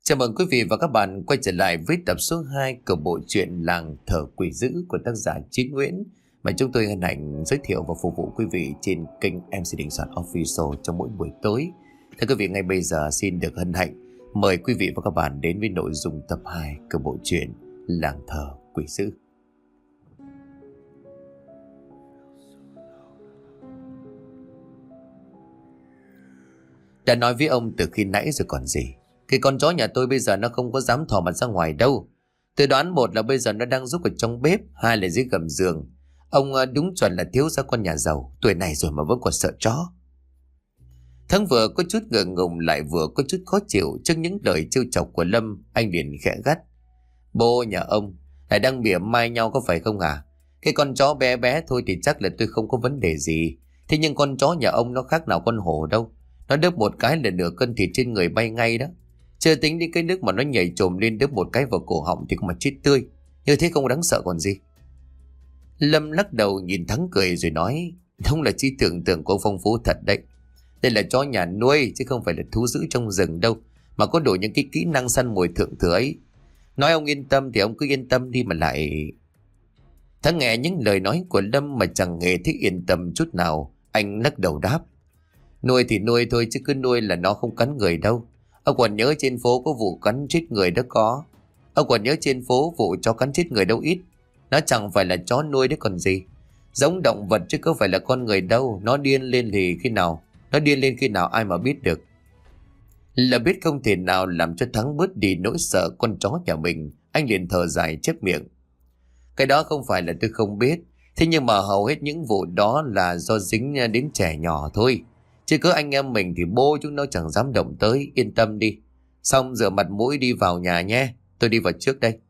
Chào mừng quý vị và các bạn quay trở lại với tập số 2 của bộ truyện Làng Thờ Quỷ Dữ của tác giả Chí Nguyễn mà chúng tôi hân hạnh giới thiệu và phục vụ quý vị trên kênh MC Đình Soạn Official trong mỗi buổi tối. Thưa quý vị, ngay bây giờ xin được hân hạnh mời quý vị và các bạn đến với nội dung tập 2 của bộ truyện Làng Thờ Quỷ Dữ. Đã nói với ông từ khi nãy rồi còn gì. Cái con chó nhà tôi bây giờ nó không có dám thò mặt ra ngoài đâu. Tôi đoán một là bây giờ nó đang giúp ở trong bếp, hai là dưới gầm giường. Ông đúng chuẩn là thiếu gia con nhà giàu, tuổi này rồi mà vẫn còn sợ chó. Thắng vừa có chút ngượng ngùng lại vừa có chút khó chịu trước những lời trêu chọc của Lâm. Anh liền khẽ gắt: Bố nhà ông lại đang mỉa mai nhau có phải không hả? Cái con chó bé bé thôi thì chắc là tôi không có vấn đề gì. Thế nhưng con chó nhà ông nó khác nào con hổ đâu. Nó đớp một cái là nửa cân thịt trên người bay ngay đó. Chưa tính đi cái nước mà nó nhảy trồm lên đớp một cái vào cổ họng thì cũng mà chết tươi. Như thế không đáng sợ còn gì. Lâm lắc đầu nhìn Thắng cười rồi nói: Đúng là trí tưởng tượng của ông phong phú thật đấy. Đây là chó nhà nuôi chứ không phải là thú dữ trong rừng đâu, mà có đủ những cái kỹ năng săn mồi thượng thừa ấy. Nói ông yên tâm thì ông cứ yên tâm đi mà lại. Thắng nghe những lời nói của Lâm mà chẳng hề thích yên tâm chút nào. Anh lắc đầu đáp: Nuôi thì nuôi thôi chứ cứ nuôi là nó không cắn người đâu. Ông còn nhớ trên phố có vụ cắn chết người đó có. Ông còn nhớ trên phố vụ chó cắn chết người đâu ít. Nó chẳng phải là chó nuôi đấy còn gì. Giống động vật chứ không phải là con người đâu. Nó điên lên thì khi nào? Nó điên lên khi nào ai mà biết được. Là biết không thể nào làm cho Thắng bớt đi nỗi sợ con chó nhà mình. Anh liền thở dài chép miệng: Cái đó không phải là tôi không biết. Thế nhưng mà hầu hết những vụ đó là do dính đến trẻ nhỏ thôi. Chứ cứ anh em mình thì bố chúng nó chẳng dám động tới. Yên tâm đi. Xong rửa mặt mũi đi vào nhà nhé. Tôi đi vào trước đây.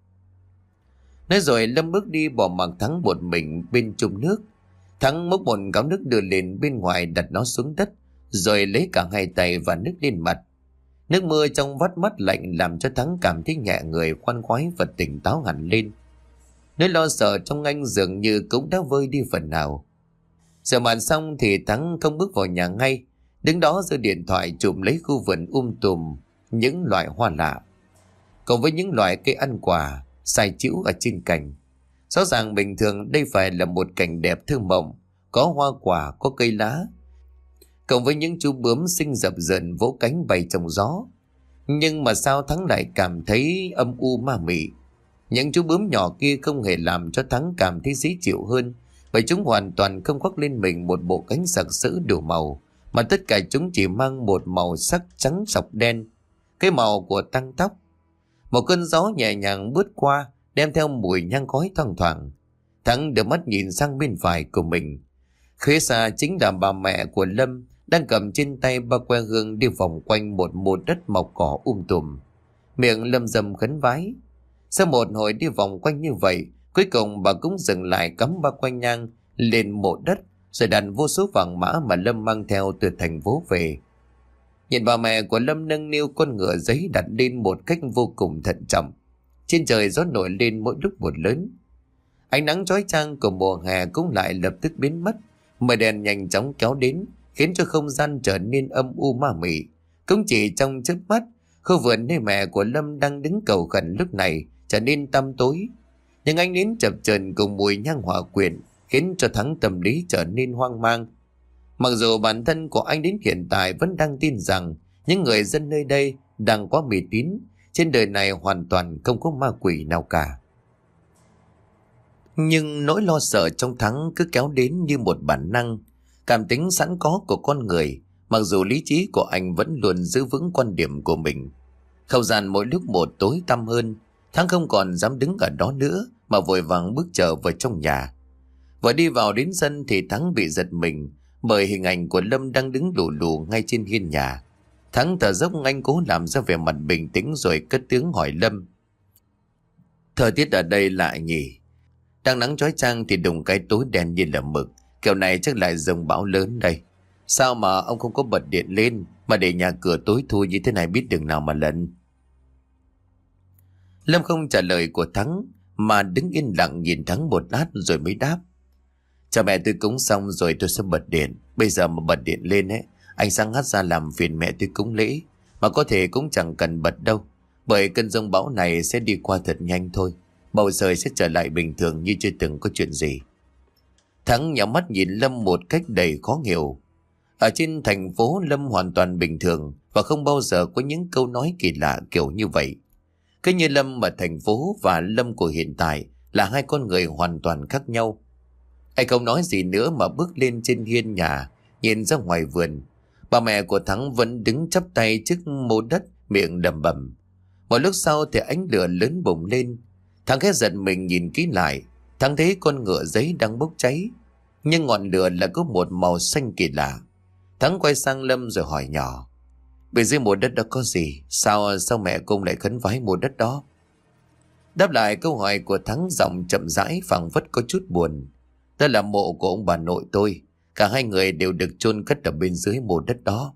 Nói rồi Lâm bước đi bỏ mặc Thắng một mình bên chung nước. Thắng múc một gáo nước đưa lên bên ngoài đặt nó xuống đất. Rồi lấy cả hai tay và nước lên mặt. Nước mưa trong vắt mắt lạnh làm cho Thắng cảm thấy nhẹ người, khoan khoái và tỉnh táo hẳn lên. Nỗi lo sợ trong anh dường như cũng đã vơi đi phần nào. Rửa mặt xong thì Thắng không bước vào nhà ngay. Đứng đó giơ điện thoại chụp lấy khu vườn tùm những loại hoa lạ, cùng với những loại cây ăn quả sai chĩu ở trên cành. Rõ ràng bình thường đây phải là một cảnh đẹp thơ mộng, có hoa quả, có cây lá, cộng với những chú bướm xinh dập dờn vỗ cánh bay trong gió. Nhưng mà sao Thắng lại cảm thấy âm u ma mị? Những chú bướm nhỏ kia không hề làm cho Thắng cảm thấy dễ chịu hơn, bởi chúng hoàn toàn không khoác lên mình một bộ cánh sặc sỡ đủ màu, mà tất cả chúng chỉ mang một màu sắc trắng sọc đen, cái màu của tang tóc. Một cơn gió nhẹ nhàng bước qua, đem theo mùi nhang khói thoang thoảng. Thắng đưa mắt nhìn sang bên phải của mình. Phía xa chính là bà mẹ của Lâm, đang cầm trên tay ba que hương đi vòng quanh một đất mọc cỏ tùm. Miệng Lâm rầm khấn vái. Sau một hồi đi vòng quanh như vậy, cuối cùng bà cũng dừng lại cắm ba que nhang lên mộ đất, rồi đặt vô số vàng mã mà Lâm mang theo từ thành phố về. Nhìn bà mẹ của Lâm nâng niu con ngựa giấy đặt lên một cách vô cùng thận trọng. Trên trời gió nổi lên mỗi lúc một lớn. Ánh nắng chói chang của mùa hè cũng lại lập tức biến mất. Mây đèn nhanh chóng kéo đến, khiến cho không gian trở nên âm u ma mị. Cũng chỉ trong chớp mắt, khu vườn nơi mẹ của Lâm đang đứng cầu khẩn lúc này trở nên tăm tối. Nhưng ánh nến chập chờn cùng mùi nhang hỏa quyện khiến cho Thắng tâm lý trở nên hoang mang. Mặc dù bản thân của anh đến hiện tại vẫn đang tin rằng những người dân nơi đây đang quá mê tín, trên đời này hoàn toàn không có ma quỷ nào cả. Nhưng nỗi lo sợ trong Thắng cứ kéo đến như một bản năng, cảm tính sẵn có của con người. Mặc dù lý trí của anh vẫn luôn giữ vững quan điểm của mình. Không gian mỗi lúc một tối tăm hơn. Thắng không còn dám đứng ở đó nữa mà vội vàng bước trở vào trong nhà. Vừa đi vào đến sân thì Thắng bị giật mình bởi hình ảnh của Lâm đang đứng lù lù ngay trên hiên nhà. Thắng thở dốc, anh cố làm ra vẻ mặt bình tĩnh rồi cất tiếng hỏi Lâm: Thời tiết ở đây lạ nhỉ? Đang nắng chói chang thì đùng cái tối đen như là mực. Kiểu này chắc lại dông bão lớn đây. Sao mà ông không có bật điện lên mà để nhà cửa tối thui như thế này, biết đường nào mà lần? Lâm không trả lời của Thắng mà đứng yên lặng nhìn Thắng một lát rồi mới đáp: Cha mẹ tôi cúng xong rồi tôi sẽ bật điện. Bây giờ mà bật điện lên ấy, anh sang hát ra làm phiền mẹ tôi cúng lễ. Mà có thể cũng chẳng cần bật đâu. Bởi cơn giông bão này sẽ đi qua thật nhanh thôi. Bầu trời sẽ trở lại bình thường như chưa từng có chuyện gì. Thắng nhắm mắt nhìn Lâm một cách đầy khó hiểu. Ở trên thành phố, Lâm hoàn toàn bình thường và không bao giờ có những câu nói kỳ lạ kiểu như vậy. Cứ như Lâm ở thành phố và Lâm của hiện tại là hai con người hoàn toàn khác nhau. Anh không nói gì nữa mà bước lên trên hiên nhà, nhìn ra ngoài vườn. Bà mẹ của Thắng vẫn đứng chắp tay trước mô đất, miệng lẩm bẩm. Một lúc sau thì ánh lửa lớn bùng lên. Thắng khẽ giật mình nhìn kỹ lại. Thắng thấy con ngựa giấy đang bốc cháy, nhưng ngọn lửa lại có một màu xanh kỳ lạ. Thắng quay sang Lâm rồi hỏi nhỏ: bên dưới mộ đất đó có gì? Sao mẹ cô lại khấn vái mộ đất đó? Đáp lại câu hỏi của Thắng, giọng chậm rãi phảng phất có chút buồn: đó là mộ của ông bà nội tôi. Cả hai người đều được chôn cất ở bên dưới mộ đất đó.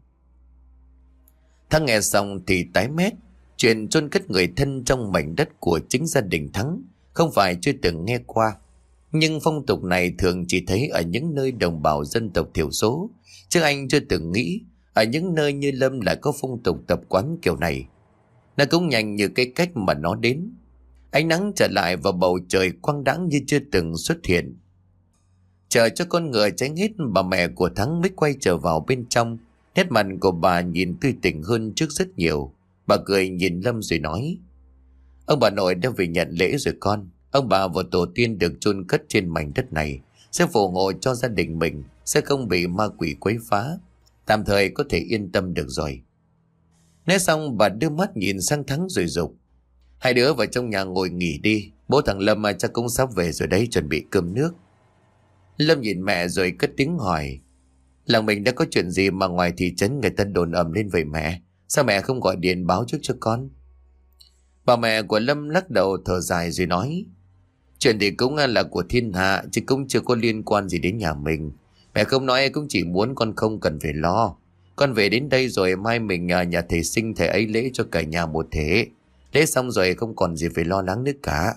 Thắng nghe xong thì tái mét. Chuyện chôn cất người thân trong mảnh đất của chính gia đình Thắng không phải chưa từng nghe qua, nhưng phong tục này thường chỉ thấy ở những nơi đồng bào dân tộc thiểu số, chứ anh chưa từng nghĩ ở những nơi như Lâm lại có phong tục tập quán kiểu này. Nó cũng nhanh như cái cách mà nó đến. Ánh nắng trở lại và bầu trời quang đãng như chưa từng xuất hiện. Chờ cho con ngựa cháy hết, bà mẹ của Thắng mới quay trở vào bên trong. Nét mặt của bà nhìn tươi tỉnh hơn trước rất nhiều. Bà cười nhìn Lâm rồi nói: ông bà nội đã về nhận lễ rồi con. Ông bà và tổ tiên được chôn cất trên mảnh đất này sẽ phù hộ cho gia đình mình sẽ không bị ma quỷ quấy phá. Tạm thời có thể yên tâm được rồi. Nói xong bà đưa mắt nhìn sang Thắng rồi dục: hai đứa vào trong nhà ngồi nghỉ đi. Bố thằng Lâm chắc cũng sắp về rồi đấy, chuẩn bị cơm nước. Lâm nhìn mẹ rồi cất tiếng hỏi: làng mình đã có chuyện gì mà ngoài thị trấn người ta đồn ầm lên vậy mẹ? Sao mẹ không gọi điện báo trước cho con? Bà mẹ của Lâm lắc đầu thở dài rồi nói: chuyện thì cũng là của thiên hạ, chứ cũng chưa có liên quan gì đến nhà mình. Mẹ không nói cũng chỉ muốn con không cần phải lo. Con về đến đây rồi mai mình nhờ nhà thầy sinh thầy ấy lễ cho cả nhà một thể. Lễ xong rồi không còn gì phải lo lắng nữa cả.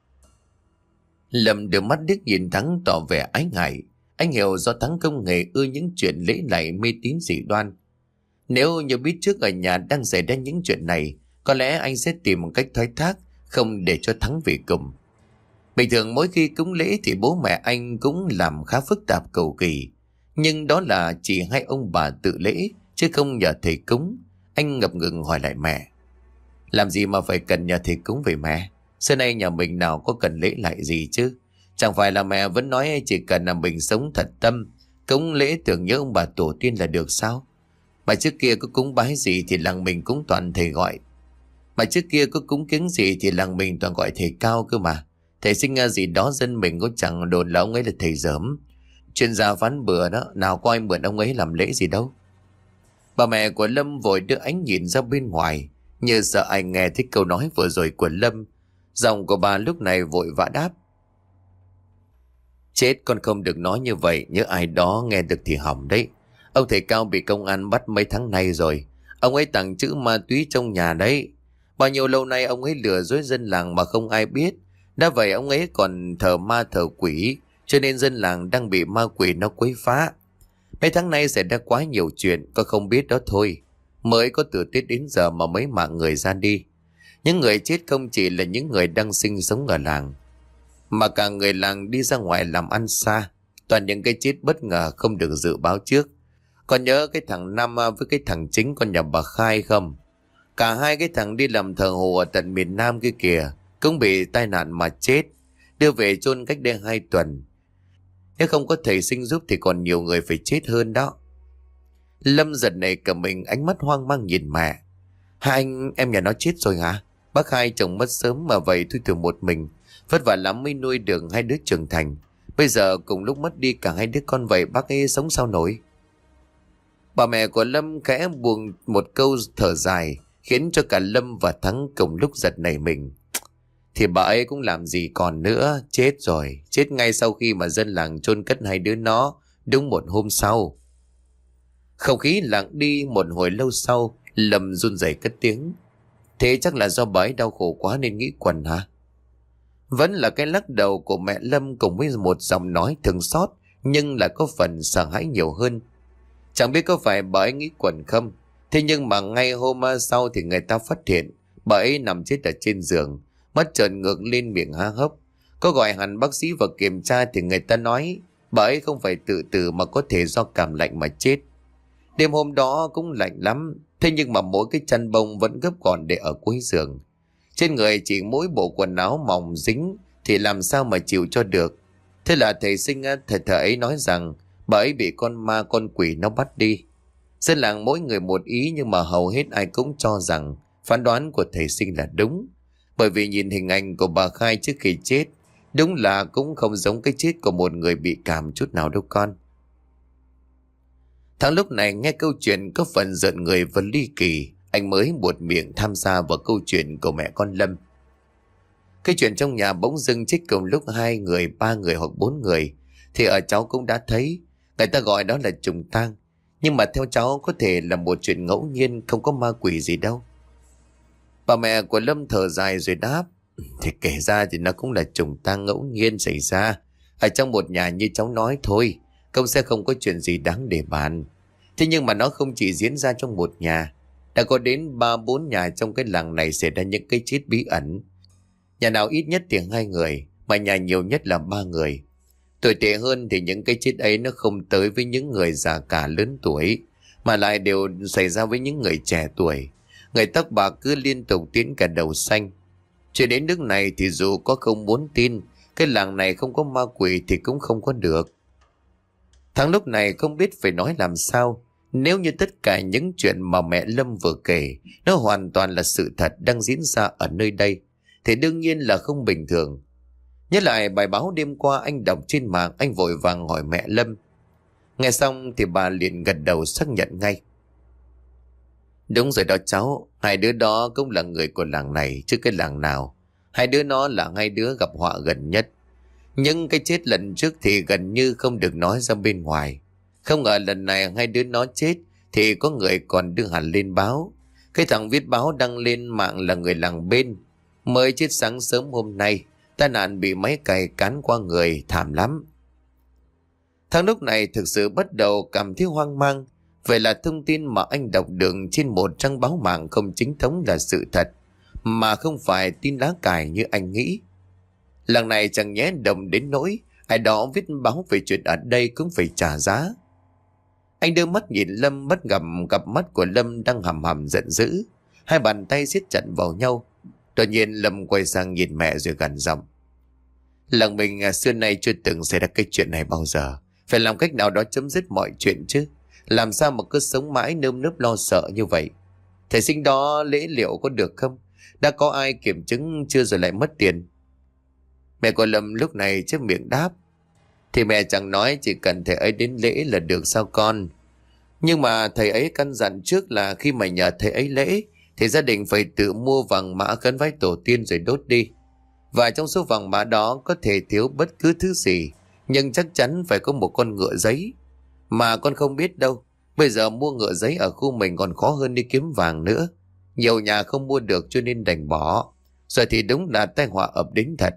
Lâm đưa mắt liếc nhìn Thắng tỏ vẻ ái ngại. Anh hiểu do Thắng không hề ưa những chuyện lễ lạy mê tín dị đoan. Nếu như biết trước ở nhà đang xảy ra những chuyện này, có lẽ anh sẽ tìm một cách thoái thác, không để cho Thắng về cùng. Bình thường mỗi khi cúng lễ thì bố mẹ anh cũng làm khá phức tạp cầu kỳ. Nhưng đó là chỉ hai ông bà tự lễ, chứ không nhờ thầy cúng. Anh ngập ngừng hỏi lại mẹ: làm gì mà phải cần nhờ thầy cúng vậy mẹ? Xưa nay nhà mình nào có cần lễ lại gì chứ? Chẳng phải là mẹ vẫn nói chỉ cần là mình sống thật tâm, cúng lễ tưởng nhớ ông bà tổ tiên là được sao? Mà trước kia có cúng bái gì thì làng mình cũng toàn thầy gọi. Mà trước kia có cúng kiến gì thì làng mình toàn gọi thầy cao cơ mà. Thầy sinh ra gì đó dân mình có chẳng đồn là ông ấy là thầy giỡm. Chuyên gia phán bừa đó, nào có ai mượn ông ấy làm lễ gì đâu. Bà mẹ của Lâm vội đưa ánh nhìn ra bên ngoài, như sợ anh nghe thấy câu nói vừa rồi của Lâm. Giọng của bà lúc này vội vã đáp: chết, con không được nói như vậy, nhớ ai đó nghe được thì hỏng đấy. Ông thầy cao bị công an bắt mấy tháng nay rồi. Ông ấy tàng trữ ma túy trong nhà đấy. Bao nhiêu lâu nay ông ấy lừa dối dân làng mà không ai biết. Đã vậy ông ấy còn thờ ma thờ quỷ, cho nên dân làng đang bị ma quỷ nó quấy phá. Mấy tháng nay xảy ra quá nhiều chuyện, con không biết đó thôi. Mới có từ Tết đến giờ mà mấy mạng người ra đi. Những người chết không chỉ là những người đang sinh sống ở làng, mà cả người làng đi ra ngoài làm ăn xa. Toàn những cái chết bất ngờ không được dự báo trước. Còn nhớ cái thằng Nam với cái thằng Chính con nhà bà Khai không? Cả hai cái thằng đi làm thợ hồ ở tận miền Nam kia kìa, cũng bị tai nạn mà chết, đưa về chôn cách đây 2 tuần. Nếu không có thầy sinh giúp thì còn nhiều người phải chết hơn đó. Lâm giật này cả mình, ánh mắt hoang mang nhìn mẹ. Hai anh em nhà nó chết rồi hả? Bác Hai chồng mất sớm mà vậy thôi, thường một mình vất vả lắm mới nuôi được hai đứa trưởng thành. Bây giờ cùng lúc mất đi cả hai đứa con vậy, bác ấy sống sao nổi? Bà mẹ của Lâm khẽ buông một câu thở dài, khiến cho cả Lâm và Thắng cùng lúc giật nảy mình. Thì bà ấy cũng làm gì còn nữa, chết rồi, chết ngay sau khi mà dân làng chôn cất hai đứa nó, đúng một hôm sau. Không khí lặng đi một hồi lâu sau, Lâm run rẩy cất tiếng: thế chắc là do bà ấy đau khổ quá nên nghĩ quẩn hả? Vẫn là cái lắc đầu của mẹ Lâm cùng với một giọng nói thương xót, nhưng lại có phần sợ hãi nhiều hơn. Chẳng biết có phải bà ấy nghĩ quẩn không, thế nhưng mà ngay hôm sau thì người ta phát hiện Bà ấy nằm chết ở trên giường, mắt trợn ngược lên, miệng há hốc. Có gọi hẳn bác sĩ vào kiểm tra thì người ta nói bà ấy không phải tự tử mà có thể do cảm lạnh mà chết. Đêm hôm đó cũng lạnh lắm, thế nhưng mà mỗi cái chăn bông vẫn gấp gọn để ở cuối giường. Trên người chỉ mỗi bộ quần áo mỏng dính thì làm sao mà chịu cho được. Thế là thầy Sinh thầy ấy nói rằng bà ấy bị con ma con quỷ nó bắt đi. Dân làng mỗi người một ý, nhưng mà hầu hết ai cũng cho rằng phán đoán của thầy Sinh là đúng. Bởi vì nhìn hình ảnh của bà Khai trước khi chết, đúng là cũng không giống cái chết của một người bị cảm chút nào đâu con. Thằng lúc này nghe câu chuyện có phần giận người và ly kỳ, anh mới buột miệng tham gia vào câu chuyện của mẹ con Lâm. Cái chuyện trong nhà bỗng dưng chết cùng lúc 2 người, 3 người hoặc 4 người thì ở cháu cũng đã thấy. Người ta gọi đó là trùng tang. Nhưng mà theo cháu có thể là một chuyện ngẫu nhiên, không có ma quỷ gì đâu. Bà mẹ của Lâm thở dài rồi đáp: Thì kể ra thì nó cũng là trùng tang ngẫu nhiên xảy ra ở trong một nhà như cháu nói thôi, cũng sẽ không có chuyện gì đáng để bàn. Thế nhưng mà nó không chỉ diễn ra trong một nhà, đã có đến 3-4 nhà trong cái làng này xảy ra những cái chết bí ẩn. Nhà nào ít nhất thì 2 người, mà nhà nhiều nhất là 3 người. Tồi tệ hơn thì những cái chết ấy nó không tới với những người già cả lớn tuổi, mà lại đều xảy ra với những người trẻ tuổi. Người tóc bạc cứ liên tục tiến cả đầu xanh. Chuyện đến nước này thì dù có không muốn tin cái làng này không có ma quỷ thì cũng không có được. Thằng lúc này không biết phải nói làm sao. Nếu như tất cả những chuyện mà mẹ Lâm vừa kể nó hoàn toàn là sự thật đang diễn ra ở nơi đây, thì đương nhiên là không bình thường. Nhớ lại bài báo đêm qua anh đọc trên mạng, anh vội vàng hỏi mẹ Lâm. Nghe xong thì bà liền gật đầu xác nhận ngay. Đúng rồi đó cháu, 2 đứa đó cũng là người của làng này chứ cái làng nào. 2 đứa nó là 2 đứa gặp họa gần nhất. Nhưng cái chết lần trước thì gần như không được nói ra bên ngoài. Không ngờ lần này 2 đứa nó chết thì có người còn đưa hẳn lên báo. Cái thằng viết báo đăng lên mạng là người làng bên, mới chết sáng sớm hôm nay, tai nạn bị máy cày cán qua người, thảm lắm. Thằng lúc này thực sự bắt đầu cảm thấy hoang mang. Vậy là thông tin mà anh đọc được trên một trang báo mạng không chính thống là sự thật, mà không phải tin lá cải như anh nghĩ. Làng này chẳng nhẽ đồng đến nỗi ai đó viết báo về chuyện ở đây cũng phải trả giá. Anh đưa mắt nhìn Lâm, bắt gặp cặp mắt của Lâm đang hầm hầm giận dữ, 2 bàn tay siết chặt vào nhau. Đột nhiên Lâm quay sang nhìn mẹ rồi gằn giọng: Làng mình xưa nay chưa từng xảy ra cái chuyện này bao giờ. Phải làm cách nào đó chấm dứt mọi chuyện chứ. Làm sao mà cứ sống mãi nơm nớp lo sợ như vậy. Thầy Sinh đó lễ liệu có được không? Đã có ai kiểm chứng chưa rồi lại mất tiền? Mẹ của Lâm lúc này chép miệng đáp: Thì mẹ chẳng nói chỉ cần thầy ấy đến lễ là được sao con. Nhưng mà thầy ấy căn dặn trước là khi mà nhờ thầy ấy lễ thì gia đình phải tự mua vàng mã khấn vái tổ tiên rồi đốt đi. Và trong số vàng mã đó có thể thiếu bất cứ thứ gì, nhưng chắc chắn phải có một con ngựa giấy. Mà con không biết đâu, bây giờ mua ngựa giấy ở khu mình còn khó hơn đi kiếm vàng nữa. Nhiều nhà không mua được cho nên đành bỏ. Rồi thì đúng là tai họa ập đến thật.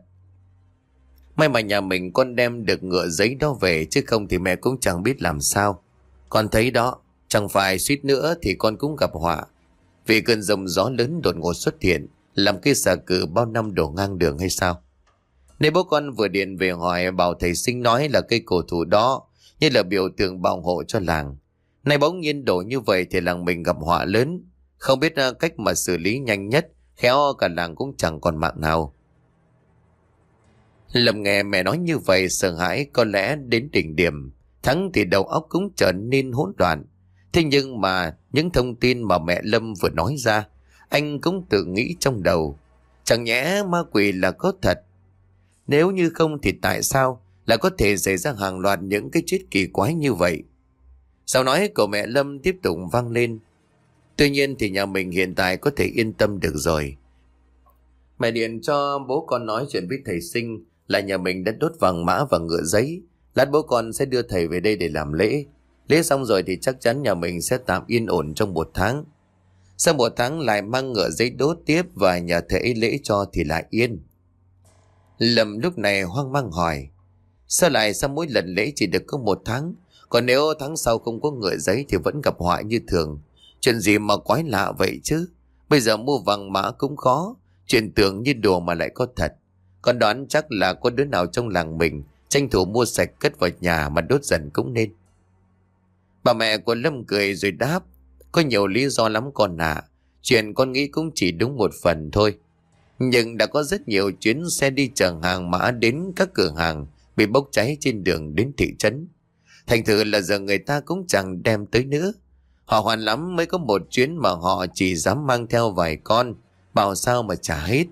May mà nhà mình con đem được ngựa giấy đó về, chứ không thì mẹ cũng chẳng biết làm sao. Con thấy đó, chẳng phải suýt nữa thì con cũng gặp họa. Vì cơn giông gió lớn đột ngột xuất hiện, làm cây xà cừ bao năm đổ ngang đường hay sao? Nên bố con vừa điện về hỏi, bảo thầy Sinh nói là cây cổ thụ đó như là biểu tượng bảo hộ cho làng. Nay bỗng nhiên đổ như vậy thì làng mình gặp họa lớn. Không biết cách mà xử lý nhanh nhất, khéo cả làng cũng chẳng còn mạng nào. Lâm nghe mẹ nói như vậy sợ hãi có lẽ đến đỉnh điểm. Thắng thì đầu óc cũng trở nên hỗn loạn. Thế nhưng mà những thông tin mà mẹ Lâm vừa nói ra, anh cũng tự nghĩ trong đầu. Chẳng nhẽ ma quỷ là có thật? Nếu như không thì tại sao lại có thể xảy ra hàng loạt những cái chết kỳ quái như vậy? Sau nói của mẹ Lâm tiếp tục vang lên. Tuy nhiên thì nhà mình hiện tại có thể yên tâm được rồi. Mẹ điện cho bố con nói chuyện với thầy Sinh là nhà mình đã đốt vàng mã và ngựa giấy. Lát bố con sẽ đưa thầy về đây để làm lễ. Lễ xong rồi thì chắc chắn nhà mình sẽ tạm yên ổn trong 1 tháng. Sau 1 tháng lại mang ngựa giấy đốt tiếp và nhờ thầy lễ cho thì lại yên. Lâm lúc này hoang mang hỏi: Sao mỗi lần lễ chỉ được có 1 tháng? Còn nếu tháng sau không có ngựa giấy thì vẫn gặp họa như thường. Chuyện gì mà quái lạ vậy chứ? Bây giờ mua vàng mã cũng khó, chuyện tưởng như đùa mà lại có thật. Con đoán chắc là có đứa nào trong làng mình tranh thủ mua sạch cất vào nhà mà đốt dần cũng nên. Bà mẹ của Lâm cười rồi đáp: có nhiều lý do lắm con ạ. Chuyện con nghĩ cũng chỉ đúng một phần thôi. Nhưng đã có rất nhiều chuyến xe đi chở hàng mã đến các cửa hàng bị bốc cháy trên đường đến thị trấn. Thành thử là giờ người ta cũng chẳng đem tới nữa. Họ hoạn lắm mới có một chuyến mà họ chỉ dám mang theo vài con, bảo sao mà trả hết.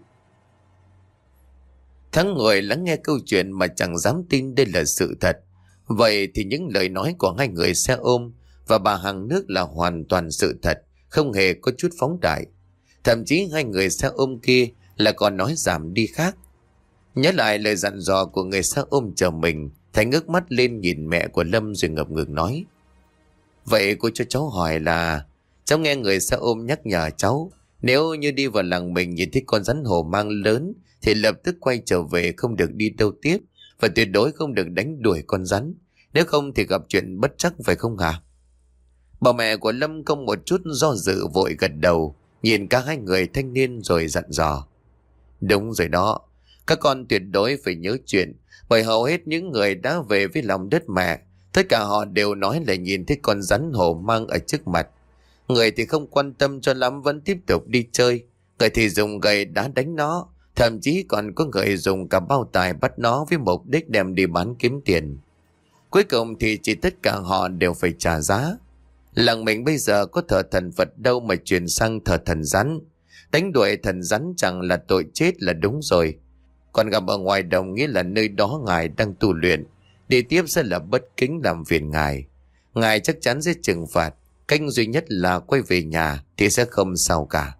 Thắng ngồi lắng nghe câu chuyện mà chẳng dám tin đây là sự thật. Vậy thì những lời nói của hai người xe ôm và bà hàng nước là hoàn toàn sự thật, không hề có chút phóng đại. Thậm chí hai người xe ôm kia là còn nói giảm đi khác. Nhớ lại lời dặn dò của người xe ôm chờ mình, Thành ngước mắt lên nhìn mẹ của Lâm rồi ngập ngừng nói: vậy cô cho cháu hỏi là, cháu nghe người xe ôm nhắc nhở cháu, nếu như đi vào làng mình nhìn thấy con rắn hổ mang lớn thì lập tức quay trở về, không được đi đâu tiếp, và tuyệt đối không được đánh đuổi con rắn, nếu không thì gặp chuyện bất trắc, phải không hả? Bà mẹ của Lâm không một chút do dự vội gật đầu, nhìn cả hai người thanh niên rồi dặn dò: đúng rồi đó, các con tuyệt đối phải nhớ chuyện, bởi hầu hết những người đã về với lòng đất mẹ, tất cả họ đều nói là nhìn thấy con rắn hổ mang ở trước mặt. Người thì không quan tâm cho lắm vẫn tiếp tục đi chơi, người thì dùng gậy đá đánh nó, thậm chí còn có người dùng cả bao tải bắt nó với mục đích đem đi bán kiếm tiền. Cuối cùng thì chỉ tất cả họ đều phải trả giá. Làng mình bây giờ có thờ thần Phật đâu mà chuyển sang thờ thần rắn. Đánh đuổi thần rắn chẳng là tội chết là đúng rồi. Còn gặp ở ngoài đồng nghĩa là nơi đó ngài đang tu luyện, đi tiếp sẽ là bất kính làm phiền ngài. Ngài chắc chắn sẽ trừng phạt, cách duy nhất là quay về nhà thì sẽ không sao cả.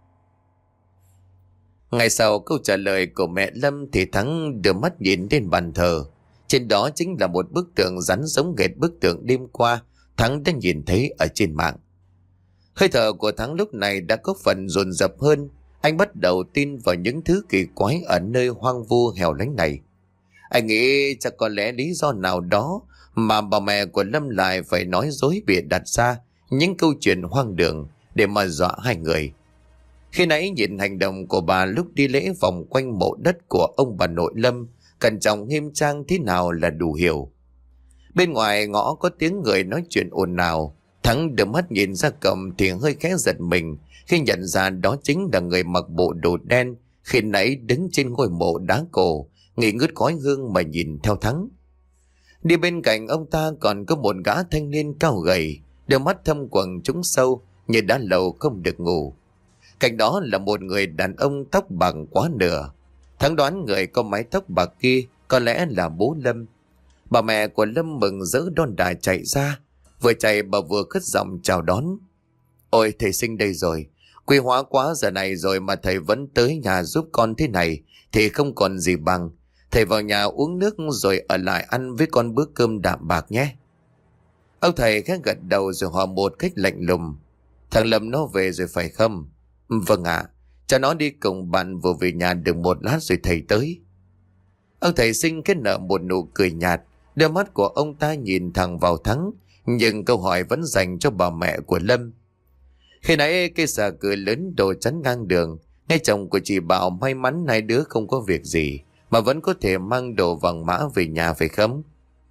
Ngày sau câu trả lời của mẹ Lâm thì Thắng đưa mắt nhìn lên bàn thờ. Trên đó chính là một bức tượng rắn giống hệt bức tượng đêm qua Thắng đã nhìn thấy ở trên mạng. Hơi thở của Thắng lúc này đã có phần dồn dập hơn. Anh bắt đầu tin vào những thứ kỳ quái ở nơi hoang vu hẻo lánh này. Anh nghĩ chắc có lẽ lý do nào đó mà bà mẹ của Lâm lại phải nói dối bịa đặt ra những câu chuyện hoang đường để mà dọa hai người. Khi nãy nhìn hành động của bà lúc đi lễ vòng quanh mộ đất của ông bà nội Lâm, cẩn trọng nghiêm trang thế nào là đủ hiểu. Bên ngoài ngõ có tiếng người nói chuyện ồn ào. Thắng đưa mắt nhìn ra cổng thì hơi khẽ giật mình khi nhận ra đó chính là người mặc bộ đồ đen khi nãy đứng trên ngôi mộ đá cổ, nghi ngút khói hương mà nhìn theo Thắng. Đi bên cạnh ông ta còn có một gã thanh niên cao gầy, đôi mắt thâm quầng trũng sâu như đã lâu không được ngủ. Cạnh đó là một người đàn ông tóc bạc quá nửa. Thắng đoán người có mái tóc bạc kia có lẽ là bố Lâm. Bà mẹ của Lâm mừng rỡ đon đả chạy ra, vừa chạy bà vừa cất giọng chào đón: ôi thầy sinh đây rồi, quý hóa quá, giờ này rồi mà thầy vẫn tới nhà giúp con thế này thì không còn gì bằng. Thầy vào nhà uống nước rồi ở lại ăn với con bữa cơm đạm bạc nhé. Ông thầy khẽ gật đầu rồi hỏi một cách lạnh lùng: thằng Lâm nó về rồi phải không? Vâng ạ, cho nó đi cùng bạn vừa về nhà được một lát rồi thầy tới. Ông thầy sinh kết nở một nụ cười nhạt, đôi mắt của ông ta nhìn thẳng vào Thắng, nhưng câu hỏi vẫn dành cho bà mẹ của Lâm. Khi nãy cây xà cửa lớn đổ chắn ngang đường, nghe chồng của chị bảo may mắn hai đứa không có việc gì mà vẫn có thể mang đồ vàng mã về nhà phải không?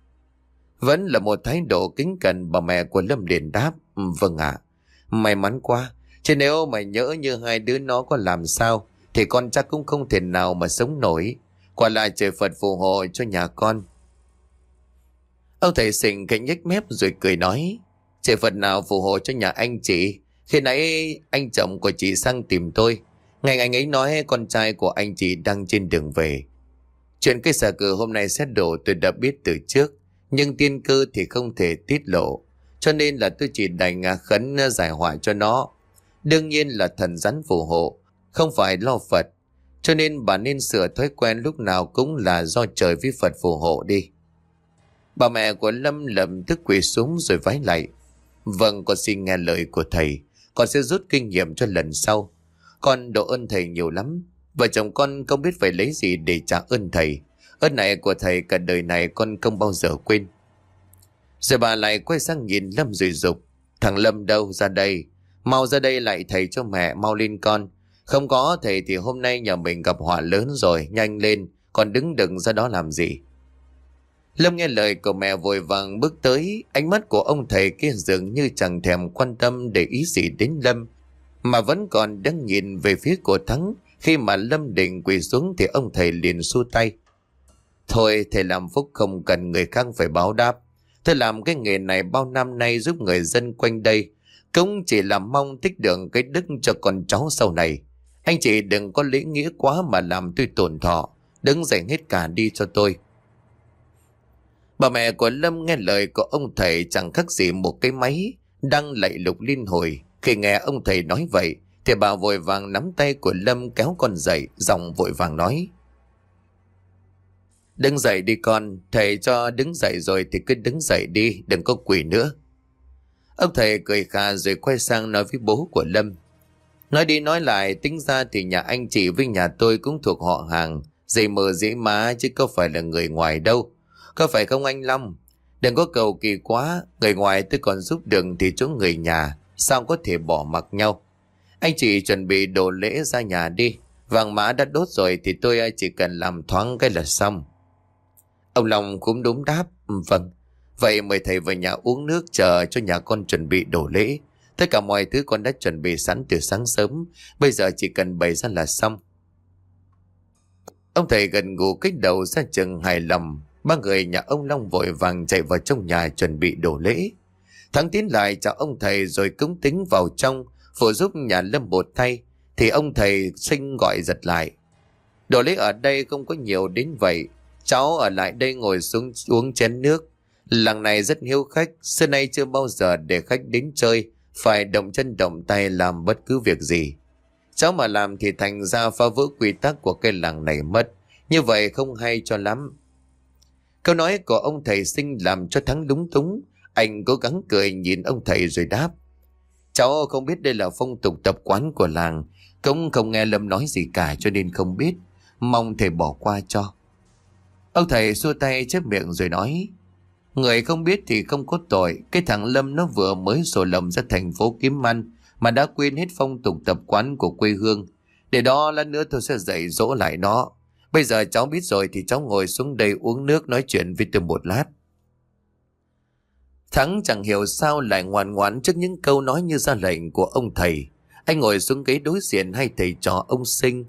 Vẫn là một thái độ kính cẩn, bà mẹ của Lâm liền đáp: vâng ạ, may mắn quá, chứ nếu mà nhỡ như hai đứa nó có làm sao thì con chắc cũng không thể nào mà sống nổi. Quả lại trời Phật phù hộ cho nhà con. Ông thầy Sình khẽ nhếch mép rồi cười nói: trời Phật nào phù hộ cho nhà anh chị. Khi nãy anh chồng của chị sang tìm tôi, ngày anh ấy nói con trai của anh chị đang trên đường về. Chuyện cây xà cừ hôm nay xét đổ tôi đã biết từ trước, nhưng tiên cơ thì không thể tiết lộ, cho nên là tôi chỉ đành khấn giải họa cho nó. Đương nhiên là thần rắn phù hộ, không phải lo Phật, cho nên bà nên sửa thói quen lúc nào cũng là do trời với Phật phù hộ đi. Bà mẹ của Lâm lập tức quỳ xuống rồi vái lạy: vâng, con xin nghe lời của thầy, con sẽ rút kinh nghiệm cho lần sau. Con độ ơn thầy nhiều lắm, vợ chồng con không biết phải lấy gì để trả ơn thầy. Ơn này của thầy cả đời này con không bao giờ quên. Rồi bà lại quay sang nhìn Lâm rồi dục: thằng Lâm đâu, ra đây, mau ra đây lại thầy cho mẹ, mau lên con. Không có thầy thì hôm nay nhà mình gặp họa lớn rồi, nhanh lên, còn đứng đừng ra đó làm gì. Lâm nghe lời của mẹ vội vàng bước tới, ánh mắt của ông thầy kia dường như chẳng thèm quan tâm để ý gì đến Lâm, mà vẫn còn đang nhìn về phía của Thắng. Khi mà Lâm định quỳ xuống thì ông thầy liền xua tay. Thôi thầy làm phúc không cần người khác phải báo đáp. Tôi làm cái nghề này bao năm nay giúp người dân quanh đây, cũng chỉ là mong tích được cái đức cho con cháu sau này. Anh chị đừng có lễ nghĩa quá mà làm tôi tổn thọ. Đứng dậy hết cả đi cho tôi. Bà mẹ của Lâm nghe lời của ông thầy chẳng khác gì một cái máy đang lạy lục liên hồi. Khi nghe ông thầy nói vậy thì bà vội vàng nắm tay của Lâm kéo con dậy, giọng vội vàng nói. Đứng dậy đi con, thầy cho đứng dậy rồi thì cứ đứng dậy đi, đừng có quỳ nữa. Ông thầy cười khà rồi quay sang nói với bố của Lâm. Nói đi nói lại, tính ra thì nhà anh chị với nhà tôi cũng thuộc họ hàng, dì mờ dĩ má chứ có phải là người ngoài đâu. Có phải không anh Long? Đừng có cầu kỳ quá, người ngoài tôi còn giúp được thì chỗ người nhà, sao có thể bỏ mặc nhau. Anh chị chuẩn bị đồ lễ ra nhà đi, vàng mã đã đốt rồi thì tôi chỉ cần làm thoáng cái là xong. Ông Long cũng đúng đáp. Vâng, vậy mời thầy về nhà uống nước chờ cho nhà con chuẩn bị đồ lễ. Tất cả mọi thứ con đã chuẩn bị sẵn từ sáng sớm, bây giờ chỉ cần bày ra là xong. Ông thầy gần gù kích đầu ra chừng hài lòng. Ba người nhà ông Long vội vàng chạy vào trong nhà chuẩn bị đồ lễ. Thắng tiến lại chào ông thầy rồi cúng tính vào trong, phụ giúp nhà Lâm một tay. Thì ông thầy Sinh gọi giật lại. Đồ lễ ở đây không có nhiều đến vậy. Cháu ở lại đây ngồi xuống uống chén nước. Làng này rất hiếu khách, xưa nay chưa bao giờ để khách đến chơi phải động chân động tay làm bất cứ việc gì. Cháu mà làm thì thành ra phá vỡ quy tắc của cái làng này mất. Như vậy không hay cho lắm. Câu nói của ông thầy Sinh làm cho Thắng lúng túng. Anh cố gắng cười nhìn ông thầy rồi đáp. Cháu không biết đây là phong tục tập quán của làng, cũng không nghe Lâm nói gì cả cho nên không biết. Mong thầy bỏ qua cho. Ông thầy xua tay chép miệng rồi nói. Người không biết thì không có tội. Cái thằng Lâm nó vừa mới sổ lồng ra thành phố kiếm ăn mà đã quên hết phong tục tập quán của quê hương. Để đó lát nữa tôi sẽ dạy dỗ lại nó. Bây giờ cháu biết rồi thì cháu ngồi xuống đây uống nước nói chuyện với tôi một lát. Thắng chẳng hiểu sao lại ngoan ngoãn trước những câu nói như ra lệnh của ông thầy. Anh ngồi xuống ghế đối diện hai thầy trò ông Sinh.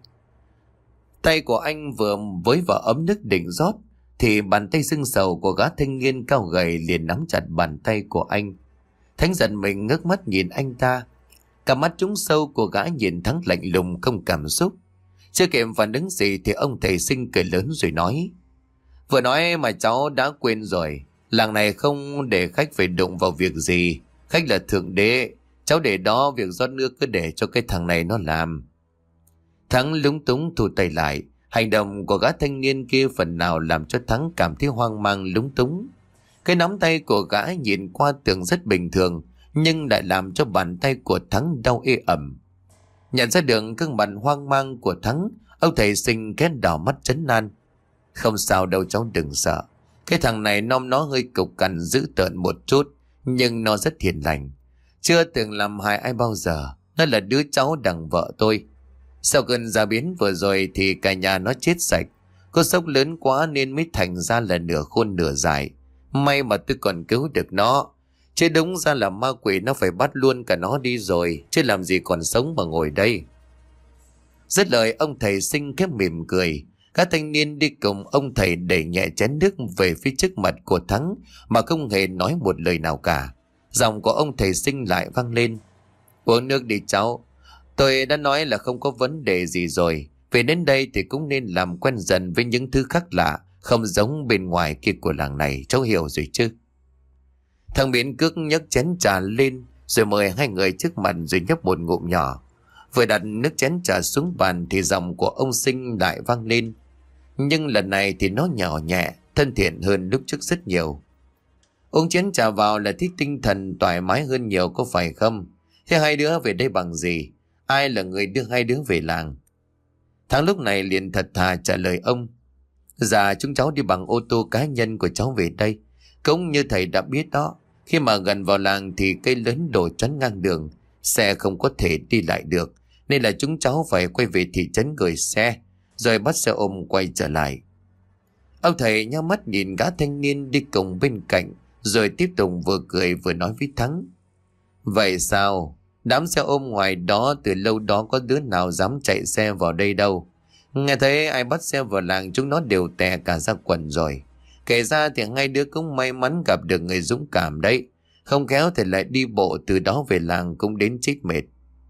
Tay của anh vừa với vào ấm nước định rót thì bàn tay sưng sầu của gã thanh niên cao gầy liền nắm chặt bàn tay của anh. Thắng giận mình ngước mắt nhìn anh ta. Cả mắt trúng sâu của gã nhìn Thắng lạnh lùng không cảm xúc. Chưa kịp phản ứng gì thì ông thầy Sinh cười lớn rồi nói. Vừa nói mà cháu đã quên rồi. Làng này không để khách phải đụng vào việc gì. Khách là thượng đế. Cháu để đó việc rót nước cứ để cho cái thằng này nó làm. Thắng lúng túng thu tay lại. Hành động của gã thanh niên kia phần nào làm cho Thắng cảm thấy hoang mang lúng túng. Cái nắm tay của gã nhìn qua tưởng rất bình thường, nhưng lại làm cho bàn tay của Thắng đau ê ẩm. Nhận ra được gương mặt hoang mang của Thắng, ông thầy Sinh ghét đỏ mắt trấn an. Không sao đâu cháu đừng sợ. Cái thằng này nó hơi cục cằn dữ tợn một chút, nhưng nó rất hiền lành. Chưa từng làm hại ai bao giờ. Nó là đứa cháu đằng vợ tôi. Sau cơn gia biến vừa rồi thì cả nhà nó chết sạch. Có sốc lớn quá nên mới thành ra là nửa khôn nửa dại. May mà tôi còn cứu được nó. Chứ đúng ra là ma quỷ nó phải bắt luôn cả nó đi rồi. Chứ làm gì còn sống mà ngồi đây. Dứt lời ông thầy Sinh khép mỉm cười. Các thanh niên đi cùng ông thầy đẩy nhẹ chén nước về phía trước mặt của Thắng mà không hề nói một lời nào cả. Giọng của ông thầy Sinh lại vang lên. Uống nước đi cháu. Tôi đã nói là không có vấn đề gì rồi. Về đến đây thì cũng nên làm quen dần với những thứ khác lạ, không giống bên ngoài kia của làng này, cháu hiểu rồi chứ. Thằng Miễn Cước nhấc chén trà lên rồi mời hai người trước mặt rồi nhấp một ngụm nhỏ. Vừa đặt nước chén trà xuống bàn thì giọng của ông Sinh lại vang lên. Nhưng lần này thì nó nhỏ nhẹ, thân thiện hơn lúc trước rất nhiều. Uống chén trà vào là thích tinh thần thoải mái hơn nhiều có phải không? Thế hai đứa về đây bằng gì? Ai là người đưa hai đứa về làng? Thắng lúc này liền thật thà trả lời ông. Dạ chúng cháu đi bằng ô tô cá nhân của cháu về đây. Cũng như thầy đã biết đó, khi mà gần vào làng thì cây lớn đổ chắn ngang đường, xe không có thể đi lại được. nên là chúng cháu phải quay về thị trấn gửi xe, rồi bắt xe ôm quay trở lại. Ông thầy nhắm mắt nhìn gã thanh niên đi cùng bên cạnh, rồi tiếp tục vừa cười vừa nói với Thắng. Vậy sao? Đám xe ôm ngoài đó từ lâu đó có đứa nào dám chạy xe vào đây đâu. Nghe thấy ai bắt xe vào làng chúng nó đều tè cả ra quần rồi. Kể ra thì hai đứa cũng may mắn gặp được người dũng cảm đấy. Không khéo thì lại đi bộ từ đó về làng cũng đến chết mệt.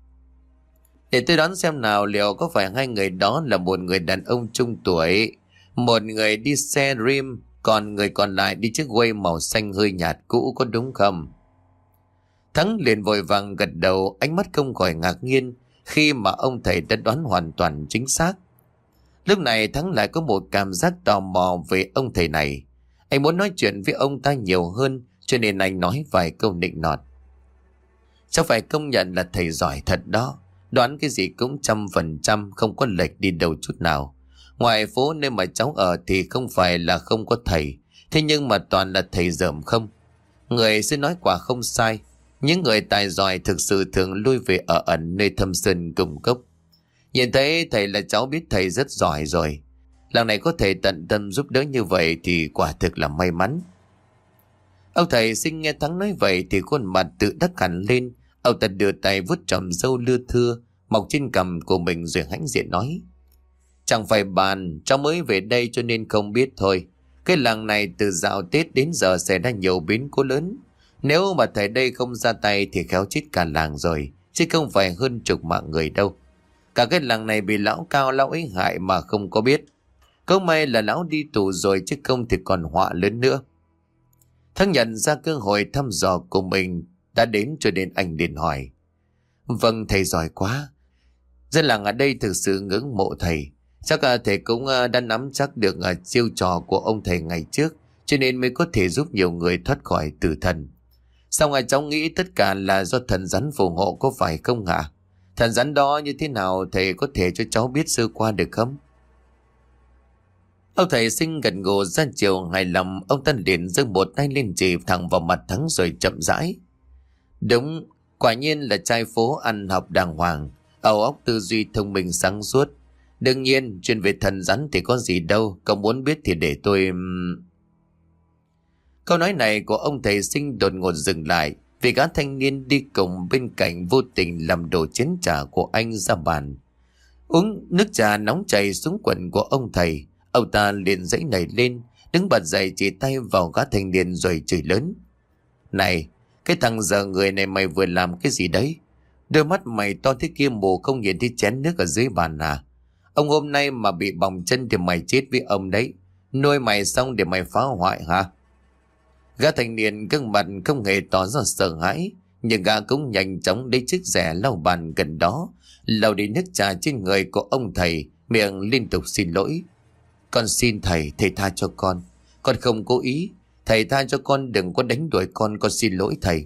Để tôi đoán xem nào, liệu có phải hai người đó là một người đàn ông trung tuổi, một người đi xe rim, còn người còn lại đi chiếc quay màu xanh hơi nhạt cũ, có đúng không? Thắng liền vội vàng gật đầu, ánh mắt không khỏi ngạc nhiên khi mà ông thầy đã đoán hoàn toàn chính xác. Lúc này Thắng lại có một cảm giác tò mò về ông thầy này. Anh muốn nói chuyện với ông ta nhiều hơn, cho nên anh nói vài câu nịnh nọt. Cháu phải công nhận là thầy giỏi thật đó. Đoán cái gì cũng 100%, không có lệch đi đâu chút nào. Ngoài phố nơi mà cháu ở thì không phải là không có thầy, thế nhưng mà toàn là thầy dởm không. Người sẽ nói quả không sai. Những người tài giỏi thực sự thường lui về ở ẩn nơi thâm sơn cùng cốc. Nhìn thấy thầy là cháu biết thầy rất giỏi rồi. Làng này có thể tận tâm giúp đỡ như vậy thì quả thực là may mắn. Ông thầy Sinh nghe Thắng nói vậy thì khuôn mặt tự đắc hẳn lên. Ông ta đưa tay vuốt tròm râu lưa thưa mọc trên cằm của mình rồi hãnh diện nói. Chẳng phải bàn, cháu mới về đây cho nên không biết thôi. Cái làng này từ dạo Tết đến giờ xảy ra nhiều biến cố lớn. Nếu mà thầy đây không ra tay thì khéo chết cả làng rồi, chứ không phải hơn chục mạng người đâu. Cả cái làng này bị lão Cao lão ấy hại mà không có biết. Có may là lão đi tù rồi, chứ không thì còn họa lớn nữa. Thắng nhận ra cơ hội thăm dò của mình đã đến, cho nên anh liền hỏi. Vâng, thầy giỏi quá. Dân làng ở đây thực sự ngưỡng mộ thầy. Chắc thầy cũng đã nắm chắc được chiêu trò của ông thầy ngày trước, cho nên mới có thể giúp nhiều người thoát khỏi tử thần. Xong cháu nghĩ tất cả là do thần rắn phù hộ, có phải không hả? Thần rắn đó như thế nào thầy có thể cho cháu biết sơ qua được không? Ông thầy Sinh gật gù ra chiều hài lòng. Ông ta liền giơ một tay lên chỉ thẳng vào mặt Thắng rồi chậm rãi. Đúng, quả nhiên là trai phố ăn học đàng hoàng, óc óc tư duy thông minh sáng suốt. Đương nhiên chuyện về thần rắn thì có gì đâu, cậu muốn biết thì để tôi... Câu nói này của ông thầy Sinh đột ngột dừng lại vì gã thanh niên đi cùng bên cạnh vô tình làm đổ chén trà của anh ra bàn. Uống nước trà nóng chảy xuống quần của ông thầy, ông ta liền giãy nảy lên, đứng bật dậy chỉ tay vào gã thanh niên rồi chửi lớn. Này, cái thằng giờ người này mày vừa làm cái gì đấy? Đôi mắt mày to thế kia mù không nhìn thấy chén nước ở dưới bàn à? Ông hôm nay mà bị bỏng chân thì mày chết với ông đấy. Nuôi mày xong để mày phá hoại hả? Gã thanh niên gương mặt không hề tỏ ra sợ hãi, nhưng gã cũng nhanh chóng lấy chiếc rẻ lau bàn gần đó, lau đi nước trà trên người của ông thầy, miệng liên tục xin lỗi. Con xin thầy, thầy tha cho con không cố ý, thầy tha cho con, đừng có đánh đuổi con xin lỗi thầy.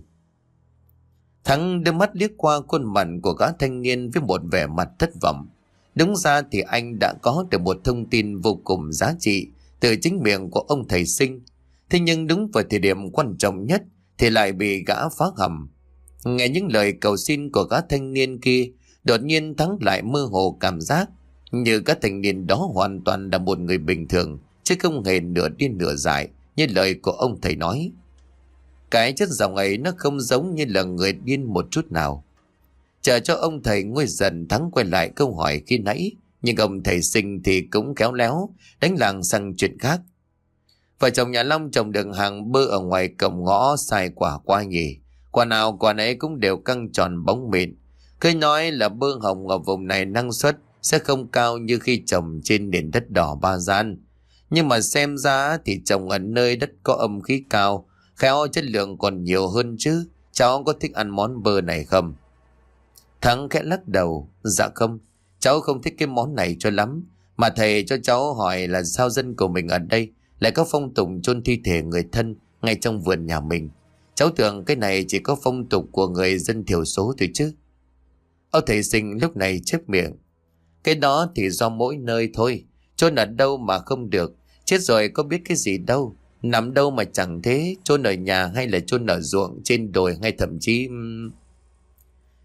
Thắng đưa mắt liếc qua khuôn mặt của gã thanh niên với một vẻ mặt thất vọng. Đúng ra thì anh đã có được một thông tin vô cùng giá trị từ chính miệng của ông thầy Sinh. Thế nhưng đúng vào thời điểm quan trọng nhất thì lại bị gã phá hầm. Nghe những lời cầu xin của gã thanh niên kia, đột nhiên Thắng lại mơ hồ cảm giác như gã thanh niên đó hoàn toàn là một người bình thường, chứ không hề nửa điên nửa dại như lời của ông thầy nói. Cái chất giọng ấy nó không giống như là người điên một chút nào. Chờ cho ông thầy nguôi dần, Thắng quay lại câu hỏi khi nãy, nhưng ông thầy Sinh thì cũng khéo léo đánh làng sang chuyện khác. Vợ chồng nhà Long trồng được hàng bơ ở ngoài cổng ngõ sai quả qua nhỉ. Quả nào quả nấy cũng đều căng tròn bóng mịn. Cứ nói là bơ hồng ở vùng này năng suất sẽ không cao như khi trồng trên nền đất đỏ ba gian. Nhưng mà xem ra thì trồng ở nơi đất có âm khí cao, khéo chất lượng còn nhiều hơn chứ. Cháu có thích ăn món bơ này không? Thắng khẽ lắc đầu. Dạ không, cháu không thích cái món này cho lắm. Mà thầy cho cháu hỏi là sao dân của mình ở đây lại có phong tục chôn thi thể người thân ngay trong vườn nhà mình. Cháu tưởng cái này chỉ có phong tục của người dân thiểu số thôi chứ. Ông thầy Sinh lúc này chép miệng. Cái đó thì do mỗi nơi thôi. Chôn ở đâu mà không được. Chết rồi có biết cái gì đâu. Nằm đâu mà chẳng thế. Chôn ở nhà hay là chôn ở ruộng, trên đồi, hay thậm chí...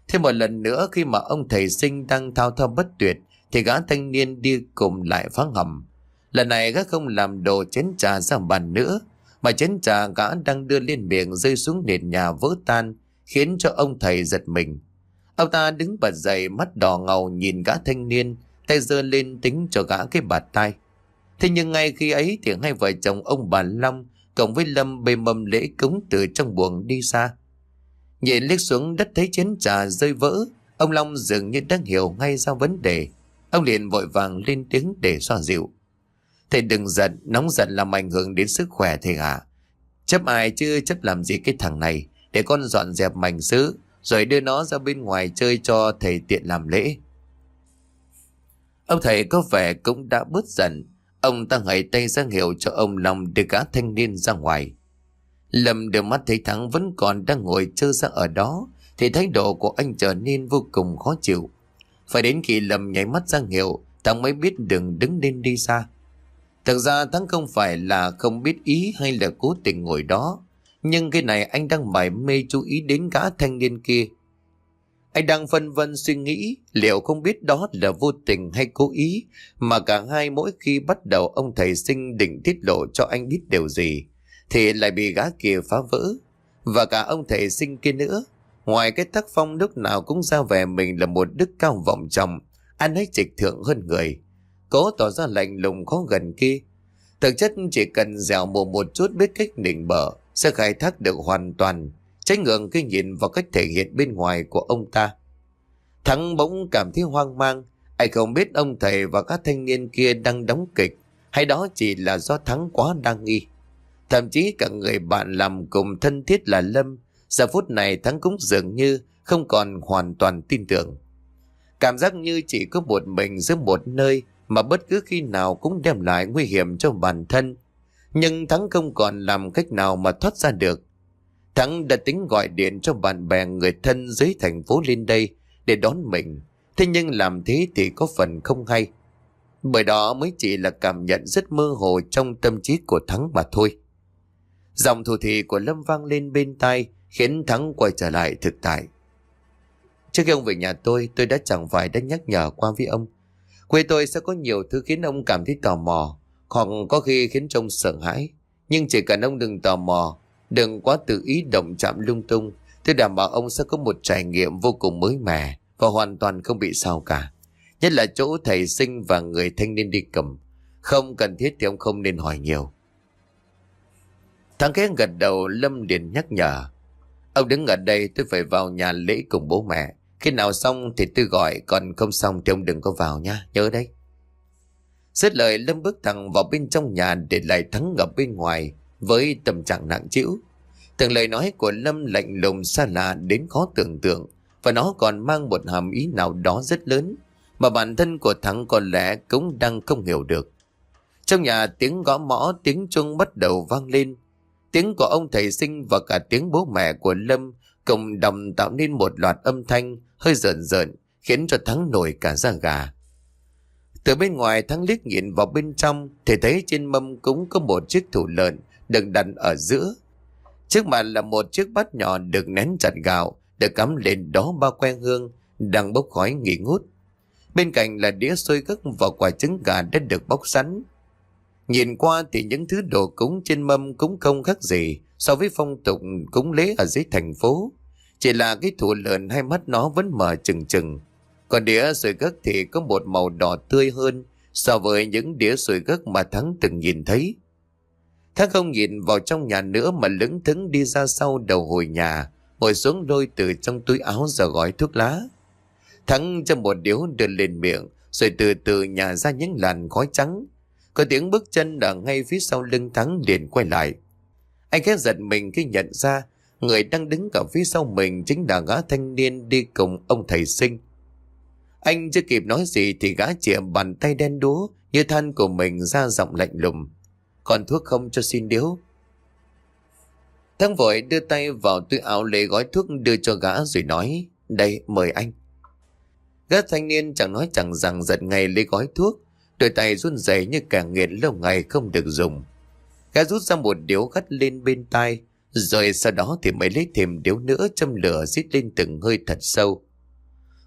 Thêm một lần nữa khi mà ông thầy Sinh đang thao thao bất tuyệt thì gã thanh niên đi cùng lại phá hầm. Lần này gã không làm đổ chén trà ra bàn nữa, mà chén trà gã đang đưa lên miệng rơi xuống nền nhà vỡ tan, khiến cho ông thầy giật mình. Ông ta đứng bật dậy, mắt đỏ ngầu nhìn gã thanh niên, tay giơ lên tính cho gã cái bạt tai. Thế nhưng ngay khi ấy thì hai vợ chồng ông bà Long cộng với Lâm bê mâm lễ cúng từ trong buồng đi xa. Nhìn liếc xuống đất thấy chén trà rơi vỡ, ông Long dường như đang hiểu ngay ra vấn đề. Ông liền vội vàng lên tiếng để xoa dịu. Thầy đừng giận, nóng giận làm ảnh hưởng đến sức khỏe thầy ạ. Chấp ai chứ chấp làm gì cái thằng này, để con dọn dẹp mảnh sứ rồi đưa nó ra bên ngoài chơi cho thầy tiện làm lễ. Ông thầy có vẻ cũng đã bớt giận. Ông ta hãy tay ra hiệu cho ông Long đưa gã thanh niên ra ngoài. Lâm đưa mắt thấy Thắng vẫn còn đang ngồi trơ ra ở đó thì thái độ của anh trở nên vô cùng khó chịu. Phải đến khi Lâm nháy mắt ra hiệu, Thắng mới biết đường đứng lên đi xa. Thực ra Thắng không phải là không biết ý hay là cố tình ngồi đó, nhưng cái này anh đang mải mê chú ý đến gã thanh niên kia. Anh đang phân vân suy nghĩ liệu không biết đó là vô tình hay cố ý, mà cả hai mỗi khi bắt đầu ông thầy Sinh định tiết lộ cho anh biết điều gì thì lại bị gã kia phá vỡ. Và cả ông thầy Sinh kia nữa, ngoài cái tác phong lúc nào cũng ra vẻ mình là một đức cao vọng trọng, ăn ấy trịch thượng hơn người, cố tỏ ra lạnh lùng khó gần kia, thực chất chỉ cần dẻo mồm một chút biết cách nịnh bợ sẽ khai thác được hoàn toàn, trái ngược cái nhìn vào cách thể hiện bên ngoài của ông ta. Thắng bỗng cảm thấy hoang mang. Anh không biết ông thầy và các thanh niên kia đang đóng kịch, hay đó chỉ là do Thắng quá đa nghi. Thậm chí cả người bạn làm cùng thân thiết là Lâm, giờ phút này Thắng cũng dường như không còn hoàn toàn tin tưởng. Cảm giác như chỉ có một mình giữa một nơi mà bất cứ khi nào cũng đem lại nguy hiểm cho bản thân. Nhưng Thắng không còn làm cách nào mà thoát ra được. Thắng đã tính gọi điện cho bạn bè người thân dưới thành phố lên đây để đón mình. Thế nhưng làm thế thì có phần không hay. Bởi đó mới chỉ là cảm nhận rất mơ hồ trong tâm trí của Thắng mà thôi. Giọng thủ thỉ của Lâm vang lên bên tai khiến Thắng quay trở lại thực tại. Trước khi ông về nhà tôi đã chẳng phải đã nhắc nhở qua với ông. Quê tôi sẽ có nhiều thứ khiến ông cảm thấy tò mò, hoặc có khi khiến trông sợ hãi. Nhưng chỉ cần ông đừng tò mò, đừng quá tự ý động chạm lung tung, tôi đảm bảo ông sẽ có một trải nghiệm vô cùng mới mẻ và hoàn toàn không bị sao cả. Nhất là chỗ thầy Sinh và người thanh niên đi cầm. Không cần thiết thì ông không nên hỏi nhiều. Thằng khẽ gật đầu. Lâm liền nhắc nhở. Ông đứng ở đây, tôi phải vào nhà lễ cùng bố mẹ. Khi nào xong thì tôi gọi, còn không xong thì ông đừng có vào nha, nhớ đấy. Dứt lời Lâm bước thẳng vào bên trong nhà để lại Thắng ở bên ngoài với tâm trạng nặng trĩu. Từng lời nói của Lâm lạnh lùng xa lạ đến khó tưởng tượng, và nó còn mang một hàm ý nào đó rất lớn mà bản thân của Thắng có lẽ cũng đang không hiểu được. Trong nhà tiếng gõ mõ, tiếng chuông bắt đầu vang lên. Tiếng của ông thầy Sinh và cả tiếng bố mẹ của Lâm cùng đồng tạo nên một loạt âm thanh hơi rợn rợn, khiến cho Thắng nổi cả da gà. Từ bên ngoài Thắng liếc nhìn vào bên trong thì thấy trên mâm cúng có một chiếc thủ lợn được đặt ở giữa. Trước mặt là một chiếc bát nhỏ được nén chặt gạo, được cắm lên đó ba que hương đang bốc khói nghi ngút. Bên cạnh là đĩa xôi gấc và quả trứng gà đã được bóc sẵn. Nhìn qua thì những thứ đồ cúng trên mâm cũng không khác gì so với phong tục cúng lễ ở dưới thành phố. Chỉ là cái thủ lợn hai mắt nó vẫn mở trừng trừng. Còn đĩa xôi gấc thì có một màu đỏ tươi hơn so với những đĩa xôi gấc mà Thắng từng nhìn thấy. Thắng không nhìn vào trong nhà nữa mà lững thững đi ra sau đầu hồi nhà, ngồi xuống lôi từ trong túi áo ra gói thuốc lá. Thắng cho một điếu đưa lên miệng, rồi từ từ nhả ra những làn khói trắng. Có tiếng bước chân ở ngay phía sau lưng Thắng liền quay lại. Anh khẽ giật mình khi nhận ra người đang đứng ở phía sau mình chính là gã thanh niên đi cùng ông thầy Sinh. Anh chưa kịp nói gì thì gã chìa bàn tay đen đúa như than của mình ra giọng lạnh lùng. Còn thuốc không cho xin điếu? Thắng vội đưa tay vào túi áo lấy gói thuốc đưa cho gã rồi nói. Đây, mời anh. Gã thanh niên chẳng nói chẳng rằng giật ngay lấy gói thuốc, đôi tay run rẩy như kẻ nghiện lâu ngày không được dùng. Gã rút ra một điếu gắt lên bên tai, rồi sau đó thì mới lấy thêm điếu nữa châm lửa rít lên từng hơi thật sâu.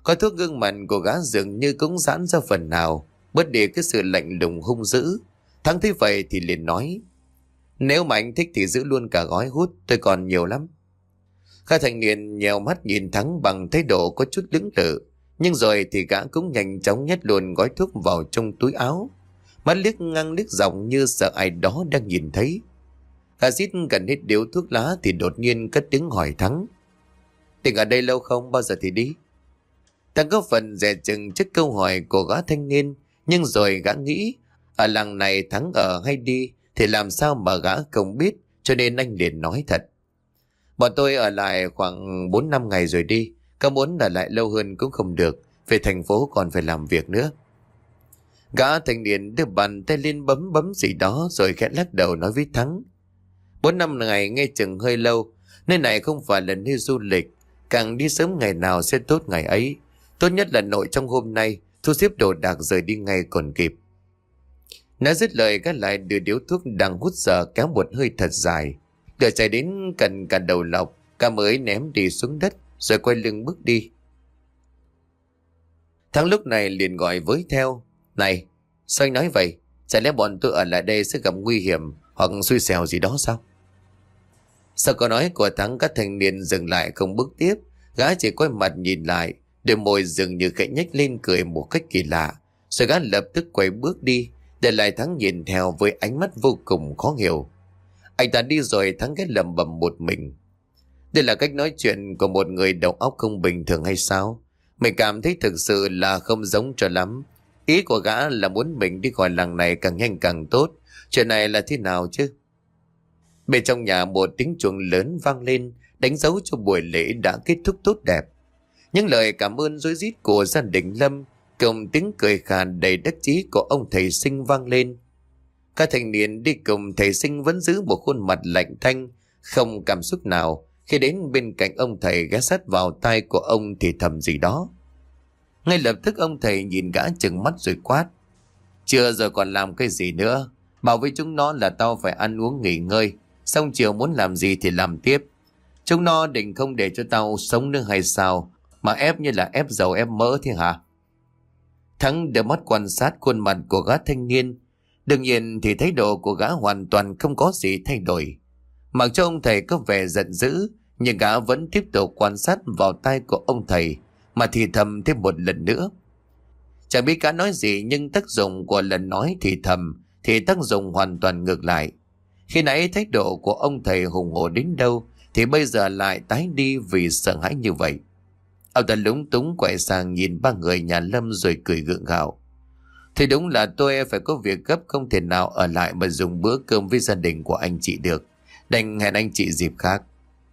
Khói thuốc gương mặt của gã dường như cũng giãn ra phần nào, bớt đi cái sự lạnh lùng hung dữ. Thắng thấy vậy thì liền nói: nếu mà anh thích thì giữ luôn cả gói hút, tôi còn nhiều lắm. Gã thanh niên nhèo mắt nhìn Thắng bằng thái độ có chút lưỡng lự, nhưng rồi thì gã cũng nhanh chóng nhét luôn gói thuốc vào trong túi áo, mắt liếc ngang liếc dọc như sợ ai đó đang nhìn thấy. Gã rít gần hết điếu thuốc lá thì đột nhiên cất tiếng hỏi Thắng: định ở đây lâu không, bao giờ thì đi? Thắng có phần dè chừng trước câu hỏi của gã thanh niên, nhưng rồi gã nghĩ ở làng này Thắng ở hay đi thì làm sao mà gã không biết, cho nên anh liền nói thật: bọn tôi ở lại khoảng 4-5 ngày rồi đi, có muốn ở lại lâu hơn cũng không được, về thành phố còn phải làm việc nữa. Gã thanh niên đưa bàn tay lên bấm bấm gì đó rồi khẽ lắc đầu nói với Thắng: 4-5 ngày nghe chừng hơi lâu, nơi này không phải là nơi du lịch, càng đi sớm ngày nào sẽ tốt ngày ấy. Tốt nhất là nội trong hôm nay thu xếp đồ đạc rời đi ngay còn kịp. Nói dứt lời, gã lại đưa điếu thuốc đang hút dở kéo một hơi thật dài, lửa chạy đến gần cả đầu lọc, cả mới ném đi xuống đất rồi quay lưng bước đi. Thắng lúc này liền gọi với theo: này, sao anh nói vậy? Chả lẽ bọn tôi ở lại đây sẽ gặp nguy hiểm hoặc xui xẻo gì đó sao? Sau câu nói của Thắng, các thanh niên dừng lại không bước tiếp. Gã chỉ quay mặt nhìn lại, đôi môi dường như khẽ nhếch lên cười một cách kỳ lạ, rồi gã lập tức quay bước đi, để lại Thắng nhìn theo với ánh mắt vô cùng khó hiểu. Anh ta đi rồi, Thắng ghé lẩm bẩm một mình: đây là cách nói chuyện của một người đầu óc không bình thường hay sao? Mình cảm thấy thực sự là không giống cho lắm. Ý của gã là muốn mình đi khỏi làng này càng nhanh càng tốt. Chuyện này là thế nào chứ? Bên trong nhà một tiếng chuông lớn vang lên, đánh dấu cho buổi lễ đã kết thúc tốt đẹp. Những lời cảm ơn rối rít của gia đình Lâm cùng tiếng cười khàn đầy đắc chí của ông thầy Sinh vang lên. Các thanh niên đi cùng thầy Sinh vẫn giữ một khuôn mặt lạnh tanh, không cảm xúc nào. Khi đến bên cạnh ông thầy, ghé sát vào tai của ông thì thầm gì đó. Ngay lập tức ông thầy nhìn gã trừng mắt rồi quát: chưa rồi còn làm cái gì nữa? Bảo với chúng nó là tao phải ăn uống nghỉ ngơi, xong chiều muốn làm gì thì làm tiếp. Chúng nó định không để cho tao sống nữa hay sao, mà ép như là ép dầu ép mỡ thế hả? Thắng đưa mắt quan sát khuôn mặt của gã thanh niên. Đương nhiên thì thái độ của gã hoàn toàn không có gì thay đổi. Mặc cho ông thầy có vẻ giận dữ, nhưng gã vẫn tiếp tục quan sát vào tai của ông thầy mà thì thầm thêm một lần nữa. Chẳng biết gã nói gì, nhưng tác dụng của lần nói thì thầm thì tác dụng hoàn toàn ngược lại. Khi nãy thái độ của ông thầy hùng hổ đến đâu thì bây giờ lại tái đi vì sợ hãi như vậy. Ông ta lúng túng quay sang nhìn ba người nhà Lâm rồi cười gượng gạo: thì đúng là tôi phải có việc gấp, không thể nào ở lại mà dùng bữa cơm với gia đình của anh chị được, đành hẹn anh chị dịp khác.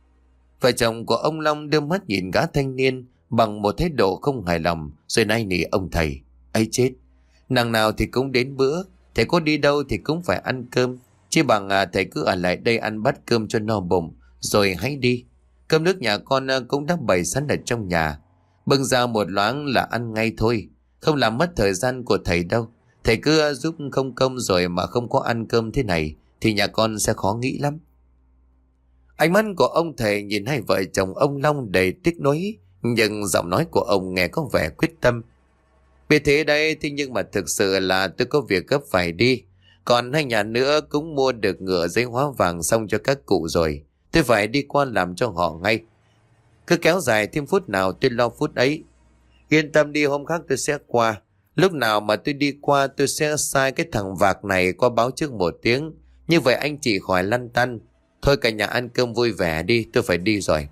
Vợ chồng của ông Long đưa mắt nhìn gã thanh niên bằng một thái độ không hài lòng, rồi nài nỉ ông thầy: ấy chết, nàng nào thì cũng đến bữa, thầy có đi đâu thì cũng phải ăn cơm, chỉ bằng thầy cứ ở lại đây ăn bát cơm cho no bụng rồi hãy đi. Cơm nước nhà con cũng đã bày sẵn ở trong nhà, bưng ra một loáng là ăn ngay thôi, không làm mất thời gian của thầy đâu. Thầy cứ giúp không công rồi mà không có ăn cơm thế này thì nhà con sẽ khó nghĩ lắm. Ánh mắt của ông thầy nhìn hai vợ chồng ông Long đầy tiếc nuối, nhưng giọng nói của ông nghe có vẻ quyết tâm. Vì thế đây thì nhưng mà thực sự là tôi có việc gấp phải đi. Còn hai nhà nữa cũng mua được ngựa giấy hóa vàng xong cho các cụ rồi, tôi phải đi qua làm cho họ ngay. Cứ kéo dài thêm phút nào tôi lo phút ấy. Yên tâm đi, hôm khác tôi sẽ qua. Lúc nào mà tôi đi qua tôi sẽ sai cái thằng vạc này qua báo trước một tiếng, như vậy anh chị khỏi lăn tăn. Thôi cả nhà ăn cơm vui vẻ đi, tôi phải đi rồi.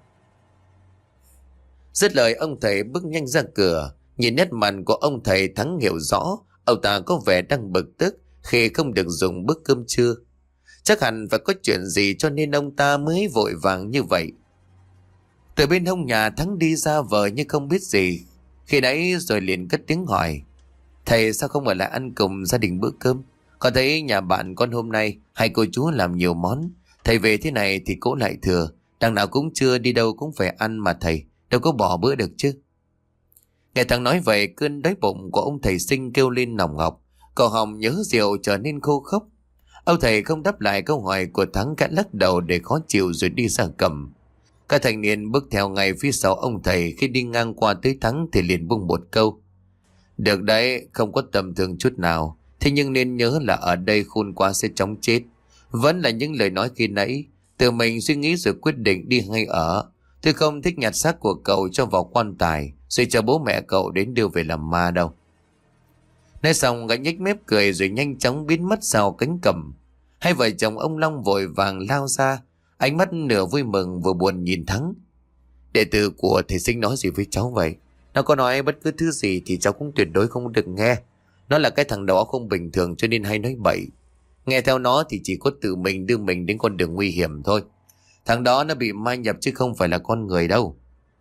Dứt lời, ông thầy bước nhanh ra cửa. Nhìn nét mặt của ông thầy, Thắng hiểu rõ ông ta có vẻ đang bực tức khi không được dùng bữa cơm trưa. Chắc hẳn phải có chuyện gì cho nên ông ta mới vội vàng như vậy. Từ bên hông nhà, Thắng đi ra vờ như không biết gì khi nãy, rồi liền cất tiếng hỏi: thầy sao không ở lại ăn cùng gia đình bữa cơm? Con thấy nhà bạn con hôm nay hai cô chú làm nhiều món, thầy về thế này thì cỗ lại thừa, đằng nào cũng chưa đi đâu cũng phải ăn mà thầy đâu có bỏ bữa được chứ. Nghe thằng nói vậy, cơn đói bụng của ông thầy Sinh kêu lên nòng ngọc, cổ họng nhớ rượu trở nên khô khốc. Ông thầy không đáp lại câu hỏi của Thắng, cả lắc đầu để khó chịu rồi đi ra cầm. Các thanh niên bước theo ngay phía sau ông thầy. Khi đi ngang qua tới Thắng thì liền buông một câu: được đấy, không có tầm thường chút nào. Thế nhưng nên nhớ là ở đây khôn quá sẽ chóng chết. Vẫn là những lời nói khi nãy. Tự mình suy nghĩ rồi quyết định đi ngay ở. Tôi không thích nhặt xác của cậu cho vào quan tài rồi chờ bố mẹ cậu đến đưa về làm ma đâu. Nói xong gã nhếch mép cười rồi nhanh chóng biến mất sau cánh cẩm. Hai vợ chồng ông Long vội vàng lao ra, ánh mắt nửa vui mừng vừa buồn nhìn Thắng. Đệ tử của thầy Sinh nói gì với cháu vậy? Nó có nói bất cứ thứ gì thì cháu cũng tuyệt đối không được nghe. Nó là cái thằng đầu óc không bình thường cho nên hay nói bậy. Nghe theo nó thì chỉ có tự mình đưa mình đến con đường nguy hiểm thôi. Thằng đó nó bị ma nhập chứ không phải là con người đâu.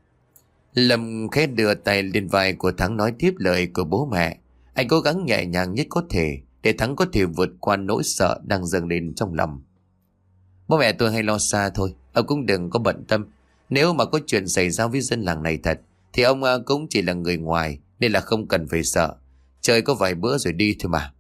Lâm khẽ đưa tay lên vai của Thắng nói tiếp lời của bố mẹ. Anh cố gắng nhẹ nhàng nhất có thể để Thắng có thể vượt qua nỗi sợ đang dâng lên trong lòng. Bố mẹ tôi hay lo xa thôi, ông cũng đừng có bận tâm. Nếu mà có chuyện xảy ra với dân làng này thật thì ông cũng chỉ là người ngoài nên là không cần phải sợ. Chơi có vài bữa rồi đi thôi mà.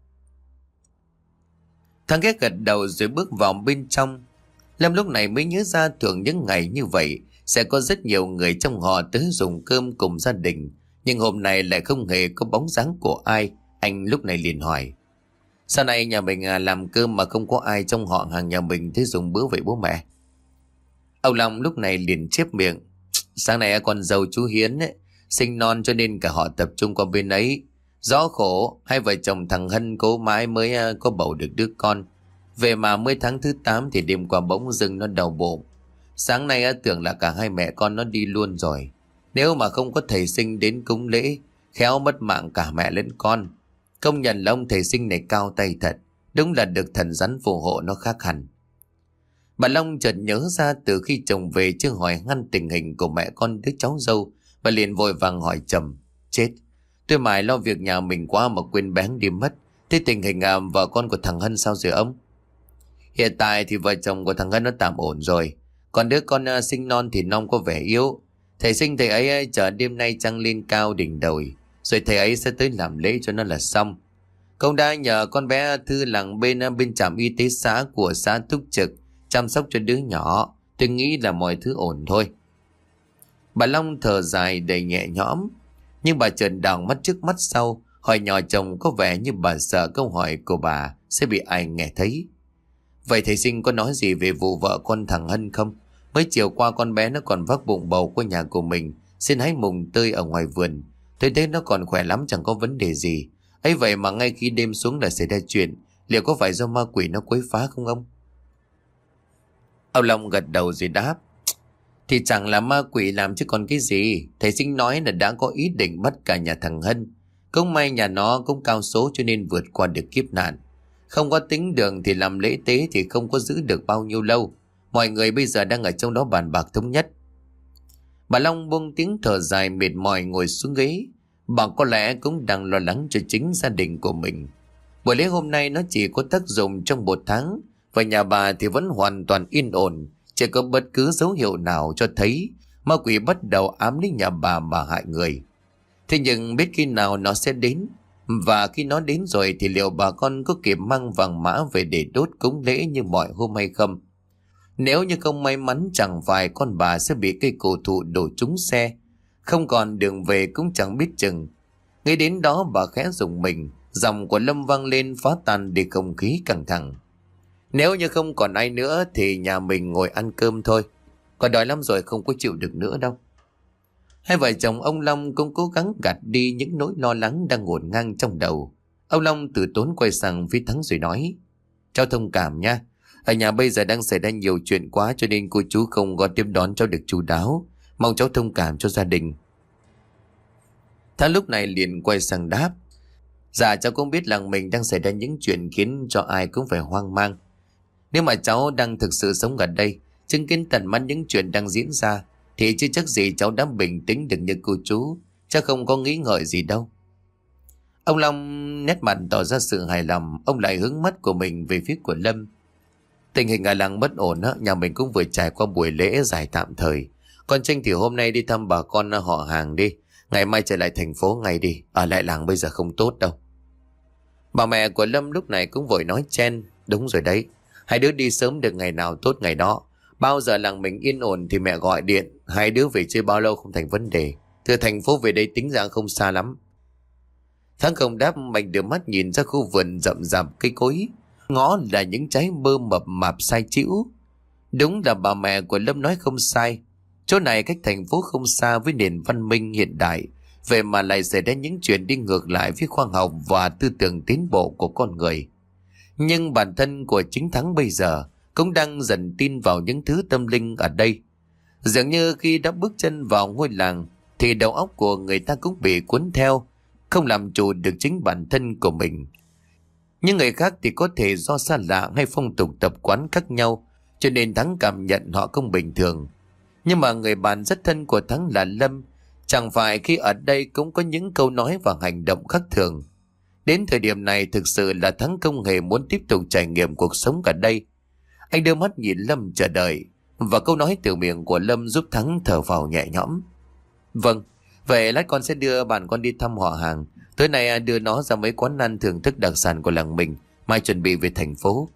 Thằng ghét gật đầu rồi bước vào bên trong. Lâm lúc này mới nhớ ra thường những ngày như vậy sẽ có rất nhiều người trong họ tới dùng cơm cùng gia đình. Nhưng hôm nay lại không hề có bóng dáng của ai. Anh lúc này liền hỏi: sao này nhà mình làm cơm mà không có ai trong họ hàng nhà mình tới dùng bữa vậy bố mẹ? Ông Long lúc này liền chép miệng: sáng nay con dâu chú Hiến ấy, sinh non cho nên cả họ tập trung qua bên ấy. Rõ khổ, hai vợ chồng thằng Hân cố mãi mới có bầu được đứa con. Về mà mới tháng thứ 8 thì đêm qua bỗng dưng nó đau bụng. Sáng nay tưởng là cả hai mẹ con nó đi luôn rồi. Nếu mà không có thầy Sinh đến cúng lễ, khéo mất mạng cả mẹ lẫn con. Công nhận là ông thầy Sinh này cao tay thật. Đúng là được thần rắn phù hộ nó khác hẳn. Bà Long chợt nhớ ra từ khi chồng về chưa hỏi ngăn tình hình của mẹ con đứa cháu dâu. Bà liền vội vàng hỏi chồng: chết, tôi mải lo việc nhà mình quá mà quên bén đi mất. Thế tình hình vợ con của thằng Hân sao rồi ông? Hiện tại thì vợ chồng của thằng Hân nó tạm ổn rồi. Còn đứa con sinh non thì non có vẻ yếu. Thầy Sinh thầy ấy chờ đêm nay trăng lên cao đỉnh đồi, rồi thầy ấy sẽ tới làm lễ cho nó là xong. Công đã nhờ con bé Thư làng bên trạm y tế xã của xã túc trực chăm sóc cho đứa nhỏ. Tôi nghĩ là mọi thứ ổn thôi. Bà Long thở dài đầy nhẹ nhõm. Nhưng bà chợt đảo mắt trước mắt sau, hỏi nhỏ chồng có vẻ như bà sợ câu hỏi của bà sẽ bị ai nghe thấy. Vậy thầy Sinh có nói gì về vụ vợ con thằng Hân không? Mới chiều qua con bé nó còn vác bụng bầu của nhà của mình xin hái mùng tươi ở ngoài vườn. Tôi thấy nó còn khỏe lắm, chẳng có vấn đề gì. Ấy vậy mà ngay khi đêm xuống là xảy ra chuyện. Liệu có phải do ma quỷ nó quấy phá không ông? Ông Long gật đầu rồi đáp: thì chẳng là ma quỷ làm chứ còn cái gì. Thầy Sinh nói là đã có ý định bắt cả nhà thằng Hân. Cũng may nhà nó cũng cao số cho nên vượt qua được kiếp nạn. Không có tính đường thì làm lễ tế thì không có giữ được bao nhiêu lâu. Mọi người bây giờ đang ở trong đó bàn bạc thống nhất. Bà Long buông tiếng thở dài mệt mỏi ngồi xuống ghế. Bà có lẽ cũng đang lo lắng cho chính gia đình của mình. Buổi lễ hôm nay nó chỉ có tác dụng trong 1 tháng. Và nhà bà thì vẫn hoàn toàn yên ổn. Chưa có bất cứ dấu hiệu nào cho thấy ma quỷ bắt đầu ám lấy nhà bà mà hại người. Thế nhưng biết khi nào nó sẽ đến. Và khi nó đến rồi thì liệu bà con có kịp mang vàng mã về để đốt cúng lễ như mọi hôm hay không? Nếu như không may mắn chẳng phải con bà sẽ bị cây cổ thụ đổ trúng xe. Không còn đường về cũng chẳng biết chừng. Ngay đến đó bà khẽ rùng mình. Giọng của Lâm vang lên phá tan đi không khí căng thẳng. Nếu như không còn ai nữa thì nhà mình ngồi ăn cơm thôi. Còn đói lắm rồi, không có chịu được nữa đâu. Hai vợ chồng ông Long cũng cố gắng gạt đi những nỗi lo lắng đang ngổn ngang trong đầu. Ông Long từ tốn quay sang phía Thắng rồi nói: cháu thông cảm nha. Ở nhà bây giờ đang xảy ra nhiều chuyện quá cho nên cô chú không có tiếp đón cháu được chu đáo. Mong cháu thông cảm cho gia đình. Thắng lúc này liền quay sang đáp: dạ cháu cũng biết làng mình đang xảy ra những chuyện khiến cho ai cũng phải hoang mang. Nếu mà cháu đang thực sự sống ở đây, chứng kiến tận mắt những chuyện đang diễn ra, thì chứ chắc gì cháu đã bình tĩnh được như cô chú. Chắc không có nghĩ ngợi gì đâu. Ông Long nét mặt tỏ ra sự hài lòng. Ông lại hướng mắt của mình về phía của Lâm. Tình hình ở làng bất ổn á, nhà mình cũng vừa trải qua buổi lễ giải tạm thời. Con tranh thì hôm nay đi thăm bà con họ hàng đi. Ngày mai trở lại thành phố ngay đi. Ở lại làng bây giờ không tốt đâu. Bà mẹ của Lâm lúc này cũng vội nói chen: đúng rồi đấy. Hai đứa đi sớm được ngày nào tốt ngày đó. Bao giờ làng mình yên ổn thì mẹ gọi điện. Hai đứa về chơi bao lâu không thành vấn đề. Từ thành phố về đây tính ra không xa lắm. Thắng không đáp, Mạnh đưa mắt nhìn ra khu vườn rậm rạp cây cối. Ngó là những trái bơ mập mạp sai chĩu. Đúng là bà mẹ của Lâm nói không sai. Chỗ này cách thành phố không xa với nền văn minh hiện đại. Vậy mà lại xảy ra những chuyện đi ngược lại với khoa học và tư tưởng tiến bộ của con người. Nhưng bản thân của chính Thắng bây giờ cũng đang dần tin vào những thứ tâm linh ở đây. Dường như khi đã bước chân vào ngôi làng thì đầu óc của người ta cũng bị cuốn theo, không làm chủ được chính bản thân của mình. Những người khác thì có thể do xa lạ hay phong tục tập quán khác nhau, cho nên Thắng cảm nhận họ không bình thường. Nhưng mà người bạn rất thân của Thắng là Lâm, chẳng phải khi ở đây cũng có những câu nói và hành động khác thường. Đến thời điểm này thực sự là Thắng không hề muốn tiếp tục trải nghiệm cuộc sống ở đây. Anh đưa mắt nhìn Lâm chờ đợi, và câu nói từ miệng của Lâm giúp Thắng thở phào nhẹ nhõm. Vâng, vậy lát con sẽ đưa bạn con đi thăm họ hàng. Tối nay đưa nó ra mấy quán ăn thưởng thức đặc sản của làng mình, mai chuẩn bị về thành phố.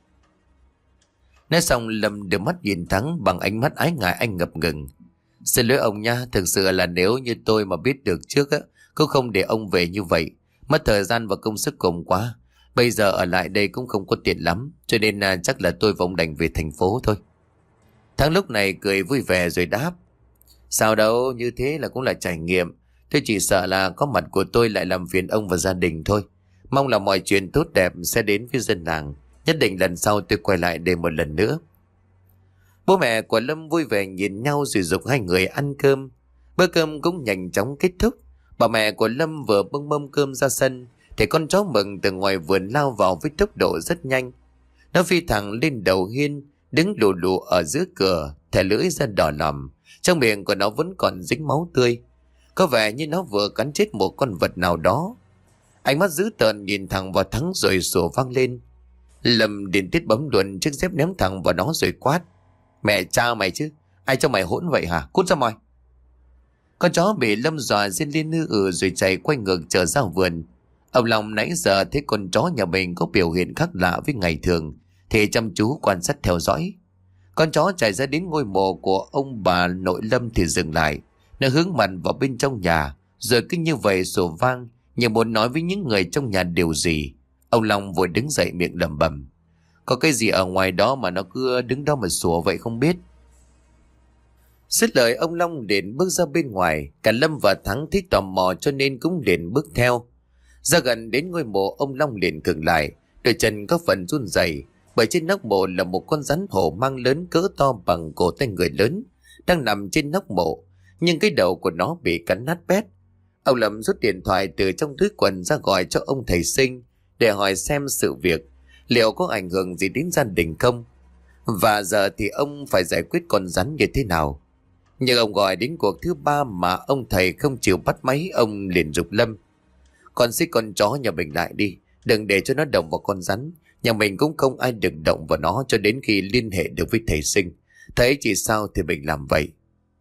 Nói xong Lâm đưa mắt nhìn Thắng bằng ánh mắt ái ngại, anh ngập ngừng. Xin lỗi ông nha, thực sự là nếu như tôi mà biết được trước cũng không để ông về như vậy. Mất thời gian và công sức cùng quá. Bây giờ ở lại đây cũng không có tiền lắm, cho nên chắc là tôi và ông đành về thành phố thôi. Thắng lúc này cười vui vẻ rồi đáp. Sao đâu, như thế là cũng là trải nghiệm. Tôi chỉ sợ là có mặt của tôi lại làm phiền ông và gia đình thôi. Mong là mọi chuyện tốt đẹp sẽ đến với dân làng. Nhất định lần sau tôi quay lại đây một lần nữa. Bố mẹ của Lâm vui vẻ nhìn nhau rồi giục hai người ăn cơm. Bữa cơm cũng nhanh chóng kết thúc. Bà mẹ của Lâm vừa bưng mâm cơm ra sân thì con chó mừng từ ngoài vườn lao vào với tốc độ rất nhanh. Nó phi thẳng lên đầu hiên, đứng lù lù ở giữa cửa, thè lưỡi ra đỏ lòm. Trong miệng của nó vẫn còn dính máu tươi. Có vẻ như nó vừa cắn chết một con vật nào đó. Ánh mắt dữ tợn nhìn thẳng vào Thắng rồi sủa vang lên. Lâm điên tiết bấm luồn chiếc dép ném thẳng vào nó rồi quát. Mẹ cha mày chứ, ai cho mày hỗn vậy hả? Cút ra ngoài. Con chó bị Lâm dọa rên lên rồi chạy quay ngược trở ra vườn. Ông Long nãy giờ thấy con chó nhà mình có biểu hiện khác lạ với ngày thường thì chăm chú quan sát theo dõi. Con chó chạy ra đến ngôi mộ của ông bà nội Lâm thì dừng lại. Nó hướng mặt vào bên trong nhà, rồi cứ như vậy sủa vang, như muốn nói với những người trong nhà điều gì. Ông Long vội đứng dậy miệng lẩm bẩm. Có cái gì ở ngoài đó mà nó cứ đứng đó mà sủa vậy không biết. Dứt lời ông Long liền bước ra bên ngoài. Cả Lâm và Thắng thấy tò mò cho nên cũng liền bước theo. Ra gần đến ngôi mộ, ông Long liền khựng lại, đôi chân có phần run rẩy, bởi trên nóc mộ là một con rắn hổ mang lớn cỡ to bằng cổ tay người lớn đang nằm trên nóc mộ, nhưng cái đầu của nó bị cắn nát bét. Ông Lâm rút điện thoại từ trong túi quần ra gọi cho ông thầy Sinh để hỏi xem sự việc liệu có ảnh hưởng gì đến gia đình không, và giờ thì ông phải giải quyết con rắn như thế nào. Nhưng ông gọi đến cuộc thứ ba mà ông thầy không chịu bắt máy. Ông liền giục Lâm. Con xích con chó nhà mình lại đi, đừng để cho nó động vào con rắn. Nhà mình cũng không ai được động vào nó cho đến khi liên hệ được với thầy Sinh. Thấy chỉ sao thì mình làm vậy.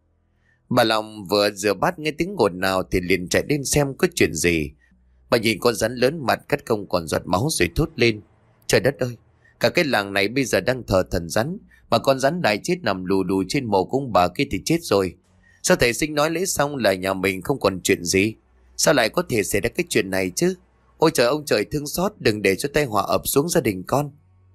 Bà Long vừa rửa bát nghe tiếng ồn nào thì liền chạy lên xem có chuyện gì. Bà nhìn con rắn lớn mặt cắt không còn giọt máu rồi thốt lên. Trời đất ơi, cả cái làng này bây giờ đang thờ thần rắn, mà con rắn đại chết nằm lù đù trên mộ cung bà kia thì chết rồi. Sao thầy Sinh nói lễ xong là nhà mình không còn chuyện gì? Sao lại có thể xảy ra cái chuyện này chứ? Ôi trời, ông trời thương xót, đừng để cho tai họa ập xuống gia đình con.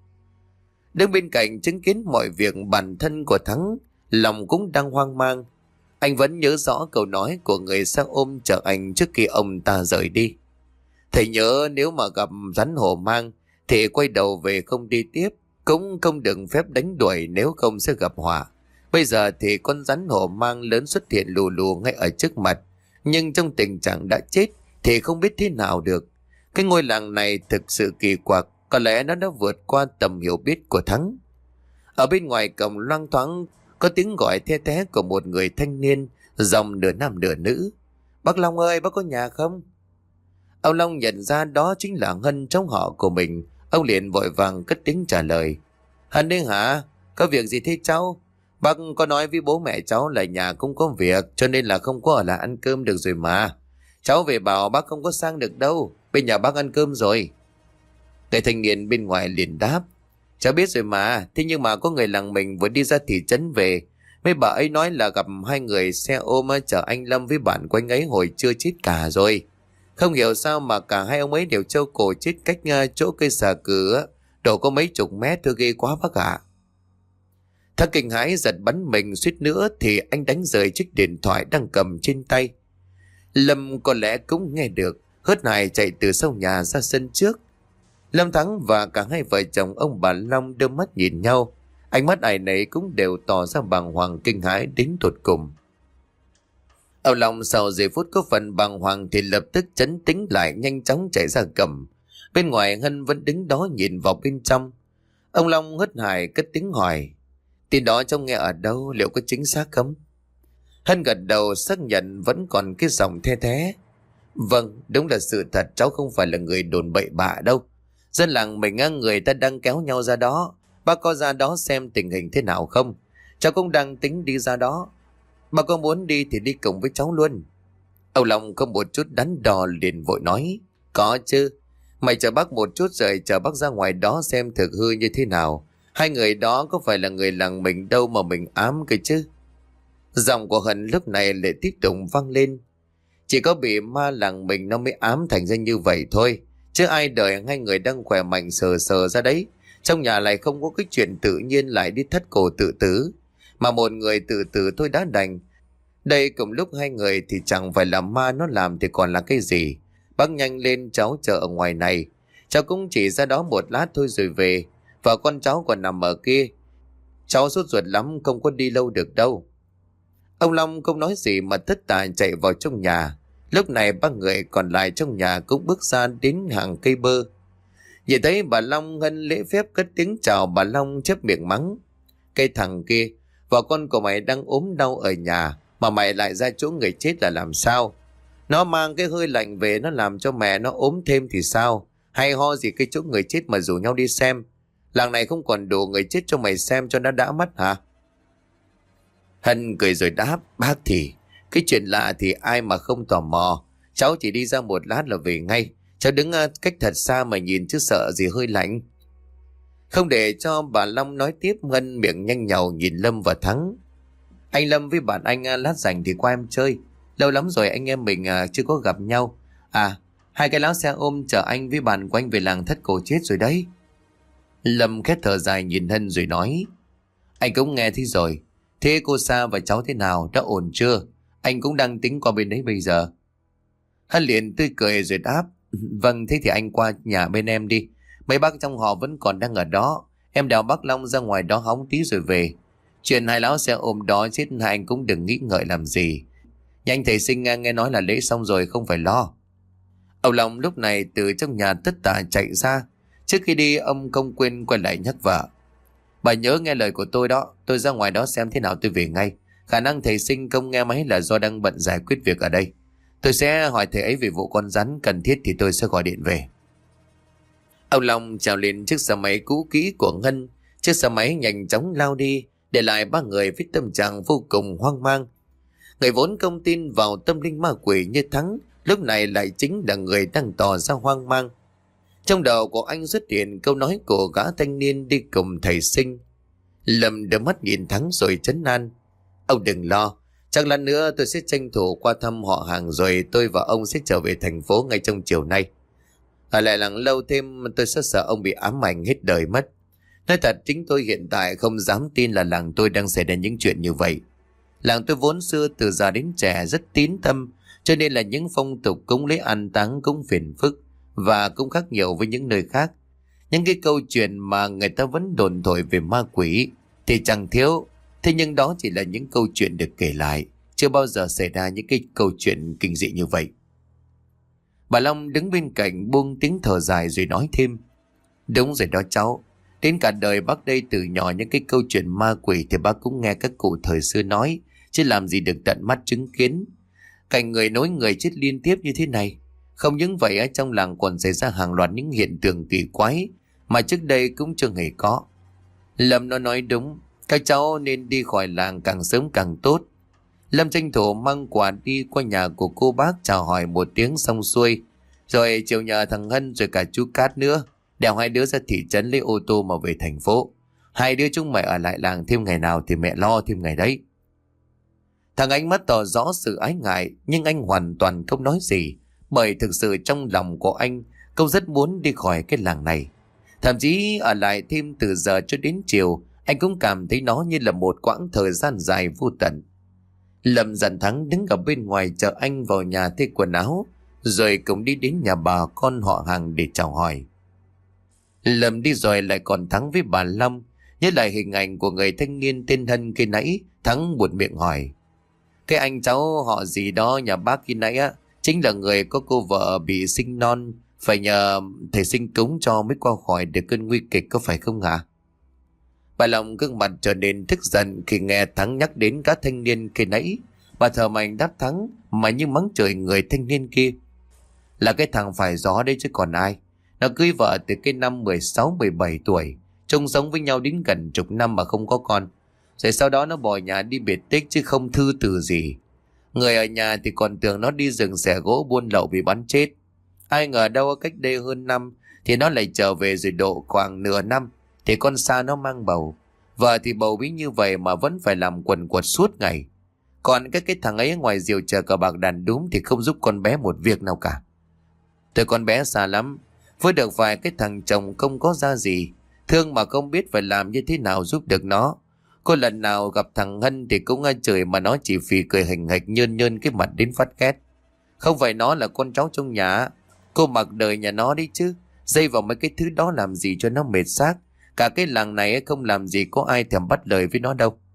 Đứng bên cạnh chứng kiến mọi việc, bản thân của Thắng lòng cũng đang hoang mang. Anh vẫn nhớ rõ câu nói của người sang ôm chở anh trước khi ông ta rời đi. Thầy nhớ nếu mà gặp rắn hổ mang thì quay đầu về không đi tiếp, cũng không được phép đánh đuổi, nếu không sẽ gặp họa. Bây giờ thì con rắn hổ mang lớn xuất hiện lù lù ngay ở trước mặt, nhưng trong tình trạng đã chết thì không biết thế nào được. Cái ngôi làng này thực sự kỳ quặc, có lẽ nó đã vượt qua tầm hiểu biết của Thắng. Ở bên ngoài cổng loang thoáng có tiếng gọi the thé của một người thanh niên, giọng nửa nam nửa nữ. Bác Long ơi, bác có nhà không? Ông Long nhận ra đó chính là Hân, trong họ của mình. Ông liền vội vàng cất tiếng trả lời. Hân đấy hả? Có việc gì thế cháu? Bác có nói với bố mẹ cháu là nhà cũng có việc, cho nên là không có ở lại ăn cơm được rồi mà. Cháu về bảo bác không có sang được đâu, bên nhà bác ăn cơm rồi. Người thanh niên bên ngoài liền đáp. Cháu biết rồi mà, thế nhưng mà có người làng mình vừa đi ra thị trấn về. Mấy bà ấy nói là gặp hai người xe ôm chở anh Lâm với bạn của anh ấy hồi trưa chết cả rồi. Không hiểu sao mà cả hai ông ấy đều treo cổ chết cách chỗ cây xà cừ độ có mấy chục mét thôi, ghê quá bác ạ. Thằng kinh hãi giật bắn mình suýt nữa thì anh đánh rơi chiếc điện thoại đang cầm trên tay. Lâm có lẽ cũng nghe được, hớt hải chạy từ sau nhà ra sân trước. Lâm Thắng và cả hai vợ chồng ông bà Long đưa mắt nhìn nhau. Ánh mắt ai nấy cũng đều tỏ ra bàng hoàng kinh hãi đến tột cùng. Ông Long sau giây phút có phần bàng hoàng thì lập tức trấn tĩnh lại, nhanh chóng chạy ra cầm. Bên ngoài Hân vẫn đứng đó nhìn vào bên trong. Ông Long hớt hải cất tiếng hỏi: tin đó trông nghe ở đâu, liệu có chính xác không? Hân gật đầu xác nhận, vẫn còn cái giọng the thé: vâng, đúng là sự thật, cháu không phải là người đồn bậy bạ đâu. Dân làng mình người ta đang kéo nhau ra đó. Bác có ra đó xem tình hình thế nào không? Cháu cũng đang tính đi ra đó. Bà có muốn đi thì đi cùng với cháu luôn. Ông Long không một chút đắn đo liền vội nói: có chứ. Mày chờ bác một chút rồi chờ bác ra ngoài đó xem thực hư như thế nào. Hai người đó có phải là người làng mình đâu mà mình ám cơ chứ. Giọng của Hân lúc này lại tiếp tục vang lên: chỉ có bị ma làng mình nó mới ám thành ra như vậy thôi. Chứ ai đời hai người đang khỏe mạnh sờ sờ ra đấy. Trong nhà lại không có cái chuyện tự nhiên lại đi thất cổ tự tử. Mà một người tự tử thôi đã đành. Đây cùng lúc hai người thì chẳng phải là ma nó làm thì còn là cái gì. Bác nhanh lên, cháu chờ ở ngoài này. Cháu cũng chỉ ra đó một lát thôi rồi về. Và con cháu còn nằm ở kia. Cháu sốt ruột lắm, không có đi lâu được đâu. Ông Long không nói gì mà tất tả chạy vào trong nhà. Lúc này ba người còn lại trong nhà cũng bước ra đến hàng cây bơ. Nhìn thấy bà Long, Hân lễ phép cất tiếng chào bà Long chép miệng mắng: cái thằng kia, vợ con của mày đang ốm đau ở nhà mà mày lại ra chỗ người chết là làm sao? Nó mang cái hơi lạnh về nó làm cho mẹ nó ốm thêm thì sao? Hay ho gì cái chỗ người chết mà rủ nhau đi xem? Làng này không còn đủ người chết cho mày xem cho nó đã mắt hả? Hân cười rồi đáp: bác thì cái chuyện lạ thì ai mà không tò mò. Cháu chỉ đi ra một lát là về ngay. Cháu đứng cách thật xa mà nhìn chứ sợ gì hơi lạnh. Không để cho bà Long nói tiếp, Hân miệng nhanh nhàu nhìn Lâm và Thắng: anh Lâm với bạn anh lát rảnh thì qua em chơi. Lâu lắm rồi anh em mình chưa có gặp nhau. À, hai cái láo xe ôm chở anh với bạn của anh về làng thất cổ chết rồi đấy. Lâm khét thở dài nhìn Hân rồi nói: anh cũng nghe thế rồi. Thế cô Sa và cháu thế nào, đã ổn chưa? Anh cũng đang tính qua bên đấy bây giờ. Hân liền tươi cười rồi đáp: vâng, thế thì anh qua nhà bên em đi. Mấy bác trong họ vẫn còn đang ở đó. Em đèo bác Long ra ngoài đó hóng tí rồi về. Chuyện hai lão xe ôm đó chết hai anh cũng đừng nghĩ ngợi làm gì. Nhanh thầy Sinh nghe nói là lễ xong rồi, không phải lo. Ông Long lúc này từ trong nhà tất tả chạy ra. Trước khi đi ông không quên quay lại nhắc vợ: bà nhớ nghe lời của tôi đó. Tôi ra ngoài đó xem thế nào tôi về ngay. Khả năng thầy Sinh không nghe máy là do đang bận giải quyết việc ở đây. Tôi sẽ hỏi thầy ấy về vụ con rắn, cần thiết thì tôi sẽ gọi điện về. Ông Long trèo lên chiếc xe máy cũ kỹ của Ngân. Chiếc xe máy nhanh chóng lao đi, để lại ba người với tâm trạng vô cùng hoang mang. Người vốn không tin vào tâm linh ma quỷ như Thắng, lúc này lại chính là người đang tỏ ra hoang mang. Trong đầu của anh xuất hiện câu nói của gã thanh niên đi cùng thầy Sinh. Lâm đưa mắt nhìn Thắng rồi trấn an: ông đừng lo, chắc lát nữa tôi sẽ tranh thủ qua thăm họ hàng rồi tôi và ông sẽ trở về thành phố ngay trong chiều nay. Ở lại làng lâu thêm tôi sẽ sợ ông bị ám ảnh hết đời mất. Nói thật, chính tôi hiện tại không dám tin là làng tôi đang xảy ra những chuyện như vậy. Làng tôi vốn xưa từ già đến trẻ rất tín tâm, cho nên là những phong tục cúng lễ an táng cũng phiền phức và cũng khác nhiều với những nơi khác. Những cái câu chuyện mà người ta vẫn đồn thổi về ma quỷ thì chẳng thiếu, thế nhưng đó chỉ là những câu chuyện được kể lại, chưa bao giờ xảy ra những cái câu chuyện kinh dị như vậy. Bà Long đứng bên cạnh buông tiếng thở dài rồi nói thêm: đúng rồi đó cháu, đến cả đời bác đây từ nhỏ những cái câu chuyện ma quỷ thì bác cũng nghe các cụ thời xưa nói, chứ làm gì được tận mắt chứng kiến. Cảnh người nối người chết liên tiếp như thế này. Không những vậy, ở trong làng còn xảy ra hàng loạt những hiện tượng kỳ quái mà trước đây cũng chưa hề có. Lâm nó nói đúng, các cháu nên đi khỏi làng càng sớm càng tốt. Lâm tranh thủ mang quà đi qua nhà của cô bác chào hỏi một tiếng xong xuôi, rồi chiều nhờ thằng Hân rồi cả chú Cát nữa đèo hai đứa ra thị trấn lấy ô tô mà về thành phố. Hai đứa chúng mày ở lại làng thêm ngày nào thì mẹ lo thêm ngày đấy. Thằng Ánh mắt tỏ rõ sự ái ngại, nhưng anh hoàn toàn không nói gì, bởi thực sự trong lòng của anh, cậu rất muốn đi khỏi cái làng này. Thậm chí ở lại thêm từ giờ cho đến chiều, anh cũng cảm thấy nó như là một quãng thời gian dài vô tận. Lâm dần Thắng đứng ở bên ngoài chờ anh vào nhà thay quần áo, rồi cũng đi đến nhà bà con họ hàng để chào hỏi. Lâm đi rồi lại còn Thắng với bà Long, nhớ lại hình ảnh của người thanh niên tên Hân khi nãy. Thắng buột miệng hỏi: cái anh cháu họ gì đó nhà bác khi nãy á, chính là người có cô vợ bị sinh non, phải nhờ thầy sinh cúng cho mới qua khỏi được cơn nguy kịch, có phải không hả? Bà Long gương mặt trở nên tức giận khi nghe Thắng nhắc đến các thanh niên khi nãy. Bà thở mạnh đáp Thắng mà như mắng trời người thanh niên kia: là cái thằng phải gió đấy chứ còn ai. Nó cưới vợ từ cái năm 16-17 tuổi, chung sống với nhau đến gần chục năm mà không có con. Rồi sau đó nó bỏ nhà đi biệt tích chứ không thư từ gì. Người ở nhà thì còn tưởng nó đi rừng xẻ gỗ buôn lậu bị bắn chết. Ai ngờ đâu cách đây hơn năm thì nó lại trở về, rồi độ khoảng nửa năm thì con Sa nó mang bầu. Vợ thì bầu bí như vậy mà vẫn phải làm quần quật suốt ngày. Còn cái thằng ấy ngoài diều chờ cờ bạc đàn đúm thì không giúp con bé một việc nào cả. Tôi con bé xa lắm, với được vài cái thằng chồng không có ra gì, thương mà không biết phải làm như thế nào giúp được nó. Cô lần nào gặp thằng Hân thì cũng chửi mà nó chỉ phì cười hình hạch nhơn nhơn cái mặt đến phát ghét. Không phải nó là con cháu trong nhà, cô mặc đời nhà nó đi chứ, dây vào mấy cái thứ đó làm gì cho nó mệt xác. Cả cái làng này không làm gì có ai thèm bắt lời với nó đâu.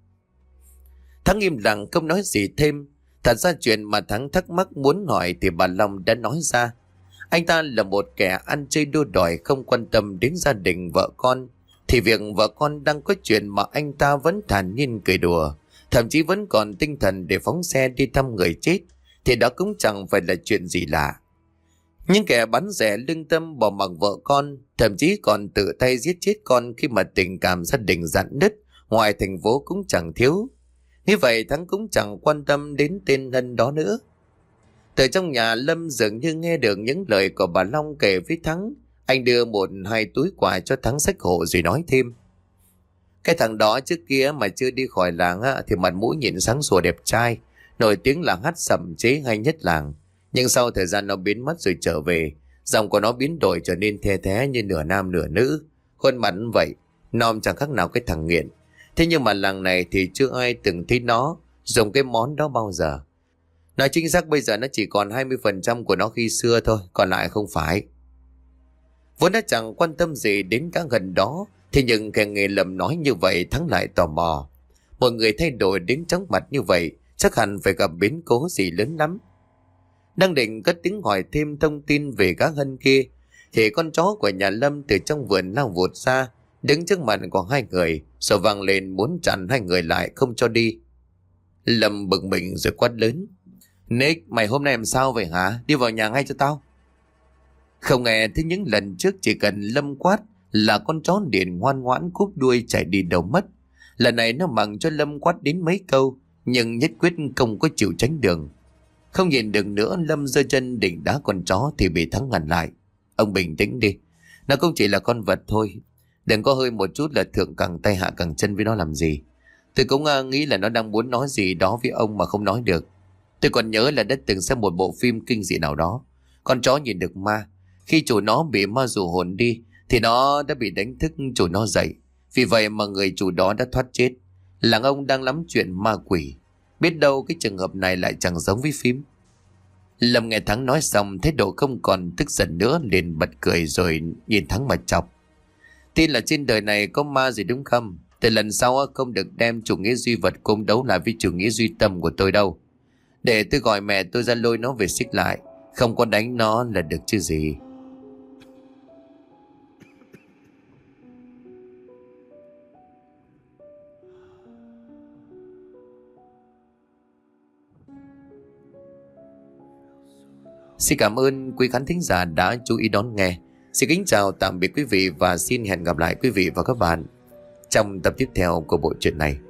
Thắng im lặng không nói gì thêm. Thật ra chuyện mà Thắng thắc mắc muốn hỏi thì bà Long đã nói ra. Anh ta là một kẻ ăn chơi đua đòi, không quan tâm đến gia đình vợ con. Thì việc vợ con đang có chuyện mà anh ta vẫn thản nhiên cười đùa, thậm chí vẫn còn tinh thần để phóng xe đi thăm người chết, thì đó cũng chẳng phải là chuyện gì lạ. Nhưng kẻ bắn rẻ lương tâm bỏ mặc vợ con, thậm chí còn tự tay giết chết con khi mà tình cảm gia đình rạn nứt, ngoài thành phố cũng chẳng thiếu. Như vậy Thắng cũng chẳng quan tâm đến tên Hân đó nữa. Từ trong nhà, Lâm dường như nghe được những lời của bà Long kể với Thắng. Anh đưa 1-2 túi quà cho Thắng xách hộ rồi nói thêm: cái thằng đó trước kia mà chưa đi khỏi làng thì mặt mũi nhìn sáng sủa đẹp trai, nổi tiếng là hát sẩm chế hay nhất làng. Nhưng sau thời gian nó biến mất rồi trở về, giọng của nó biến đổi trở nên the thé như nửa nam nửa nữ. Khuôn mặt vậy, nom chẳng khác nào cái thằng nghiện. Thế nhưng mà làng này thì chưa ai từng thấy nó dùng cái món đó bao giờ. Nói chính xác bây giờ nó chỉ còn 20% của nó khi xưa thôi, còn lại không phải. Vốn đã chẳng quan tâm gì đến các gần đó, thì nhưng kẻ nghề Lâm nói như vậy Thắng lại tò mò. Một người thay đổi đến chóng mặt như vậy chắc hẳn phải gặp biến cố gì lớn lắm. Đang định cất tiếng hỏi thêm thông tin về các Hân kia thì con chó của nhà Lâm từ trong vườn lao vụt ra, đứng trước mặt của hai người, rồi vang lên muốn chặn hai người lại không cho đi. Lâm bực mình rồi quát lớn: Nick, mày hôm nay làm sao vậy hả? Đi vào nhà ngay cho tao. Không nghe thấy những lần trước chỉ cần Lâm quát là con chó điện ngoan ngoãn cúp đuôi chạy đi đâu mất. Lần này nó mặc cho Lâm quát đến mấy câu, nhưng nhất quyết không có chịu tránh đường. Không nhìn được nữa, Lâm giơ chân định đá con chó thì bị Thắng ngăn lại. Ông bình tĩnh đi, nó cũng chỉ là con vật thôi, đừng có hơi một chút là thượng cẳng tay hạ cẳng chân với nó làm gì. Tôi cũng nghĩ là nó đang muốn nói gì đó với ông mà không nói được. Tôi còn nhớ là đã từng xem một bộ phim kinh dị nào đó, con chó nhìn được ma. Khi chủ nó bị ma dụ hồn đi thì nó đã bị đánh thức chủ nó dậy. Vì vậy mà người chủ đó đã thoát chết. Làng ông đang lắm chuyện ma quỷ, biết đâu cái trường hợp này lại chẳng giống với phim. Lâm nghe Thắng nói xong, thái độ không còn tức giận nữa, liền bật cười rồi nhìn Thắng mà chọc: tin là trên đời này có ma gì đúng không? Từ lần sau không được đem chủ nghĩa duy vật cung đấu lại với chủ nghĩa duy tâm của tôi đâu. Để tôi gọi mẹ tôi ra lôi nó về xích lại, không có đánh nó là được chứ gì. Xin cảm ơn quý khán thính giả đã chú ý đón nghe. Xin kính chào tạm biệt quý vị và xin hẹn gặp lại quý vị và các bạn trong tập tiếp theo của bộ truyện này.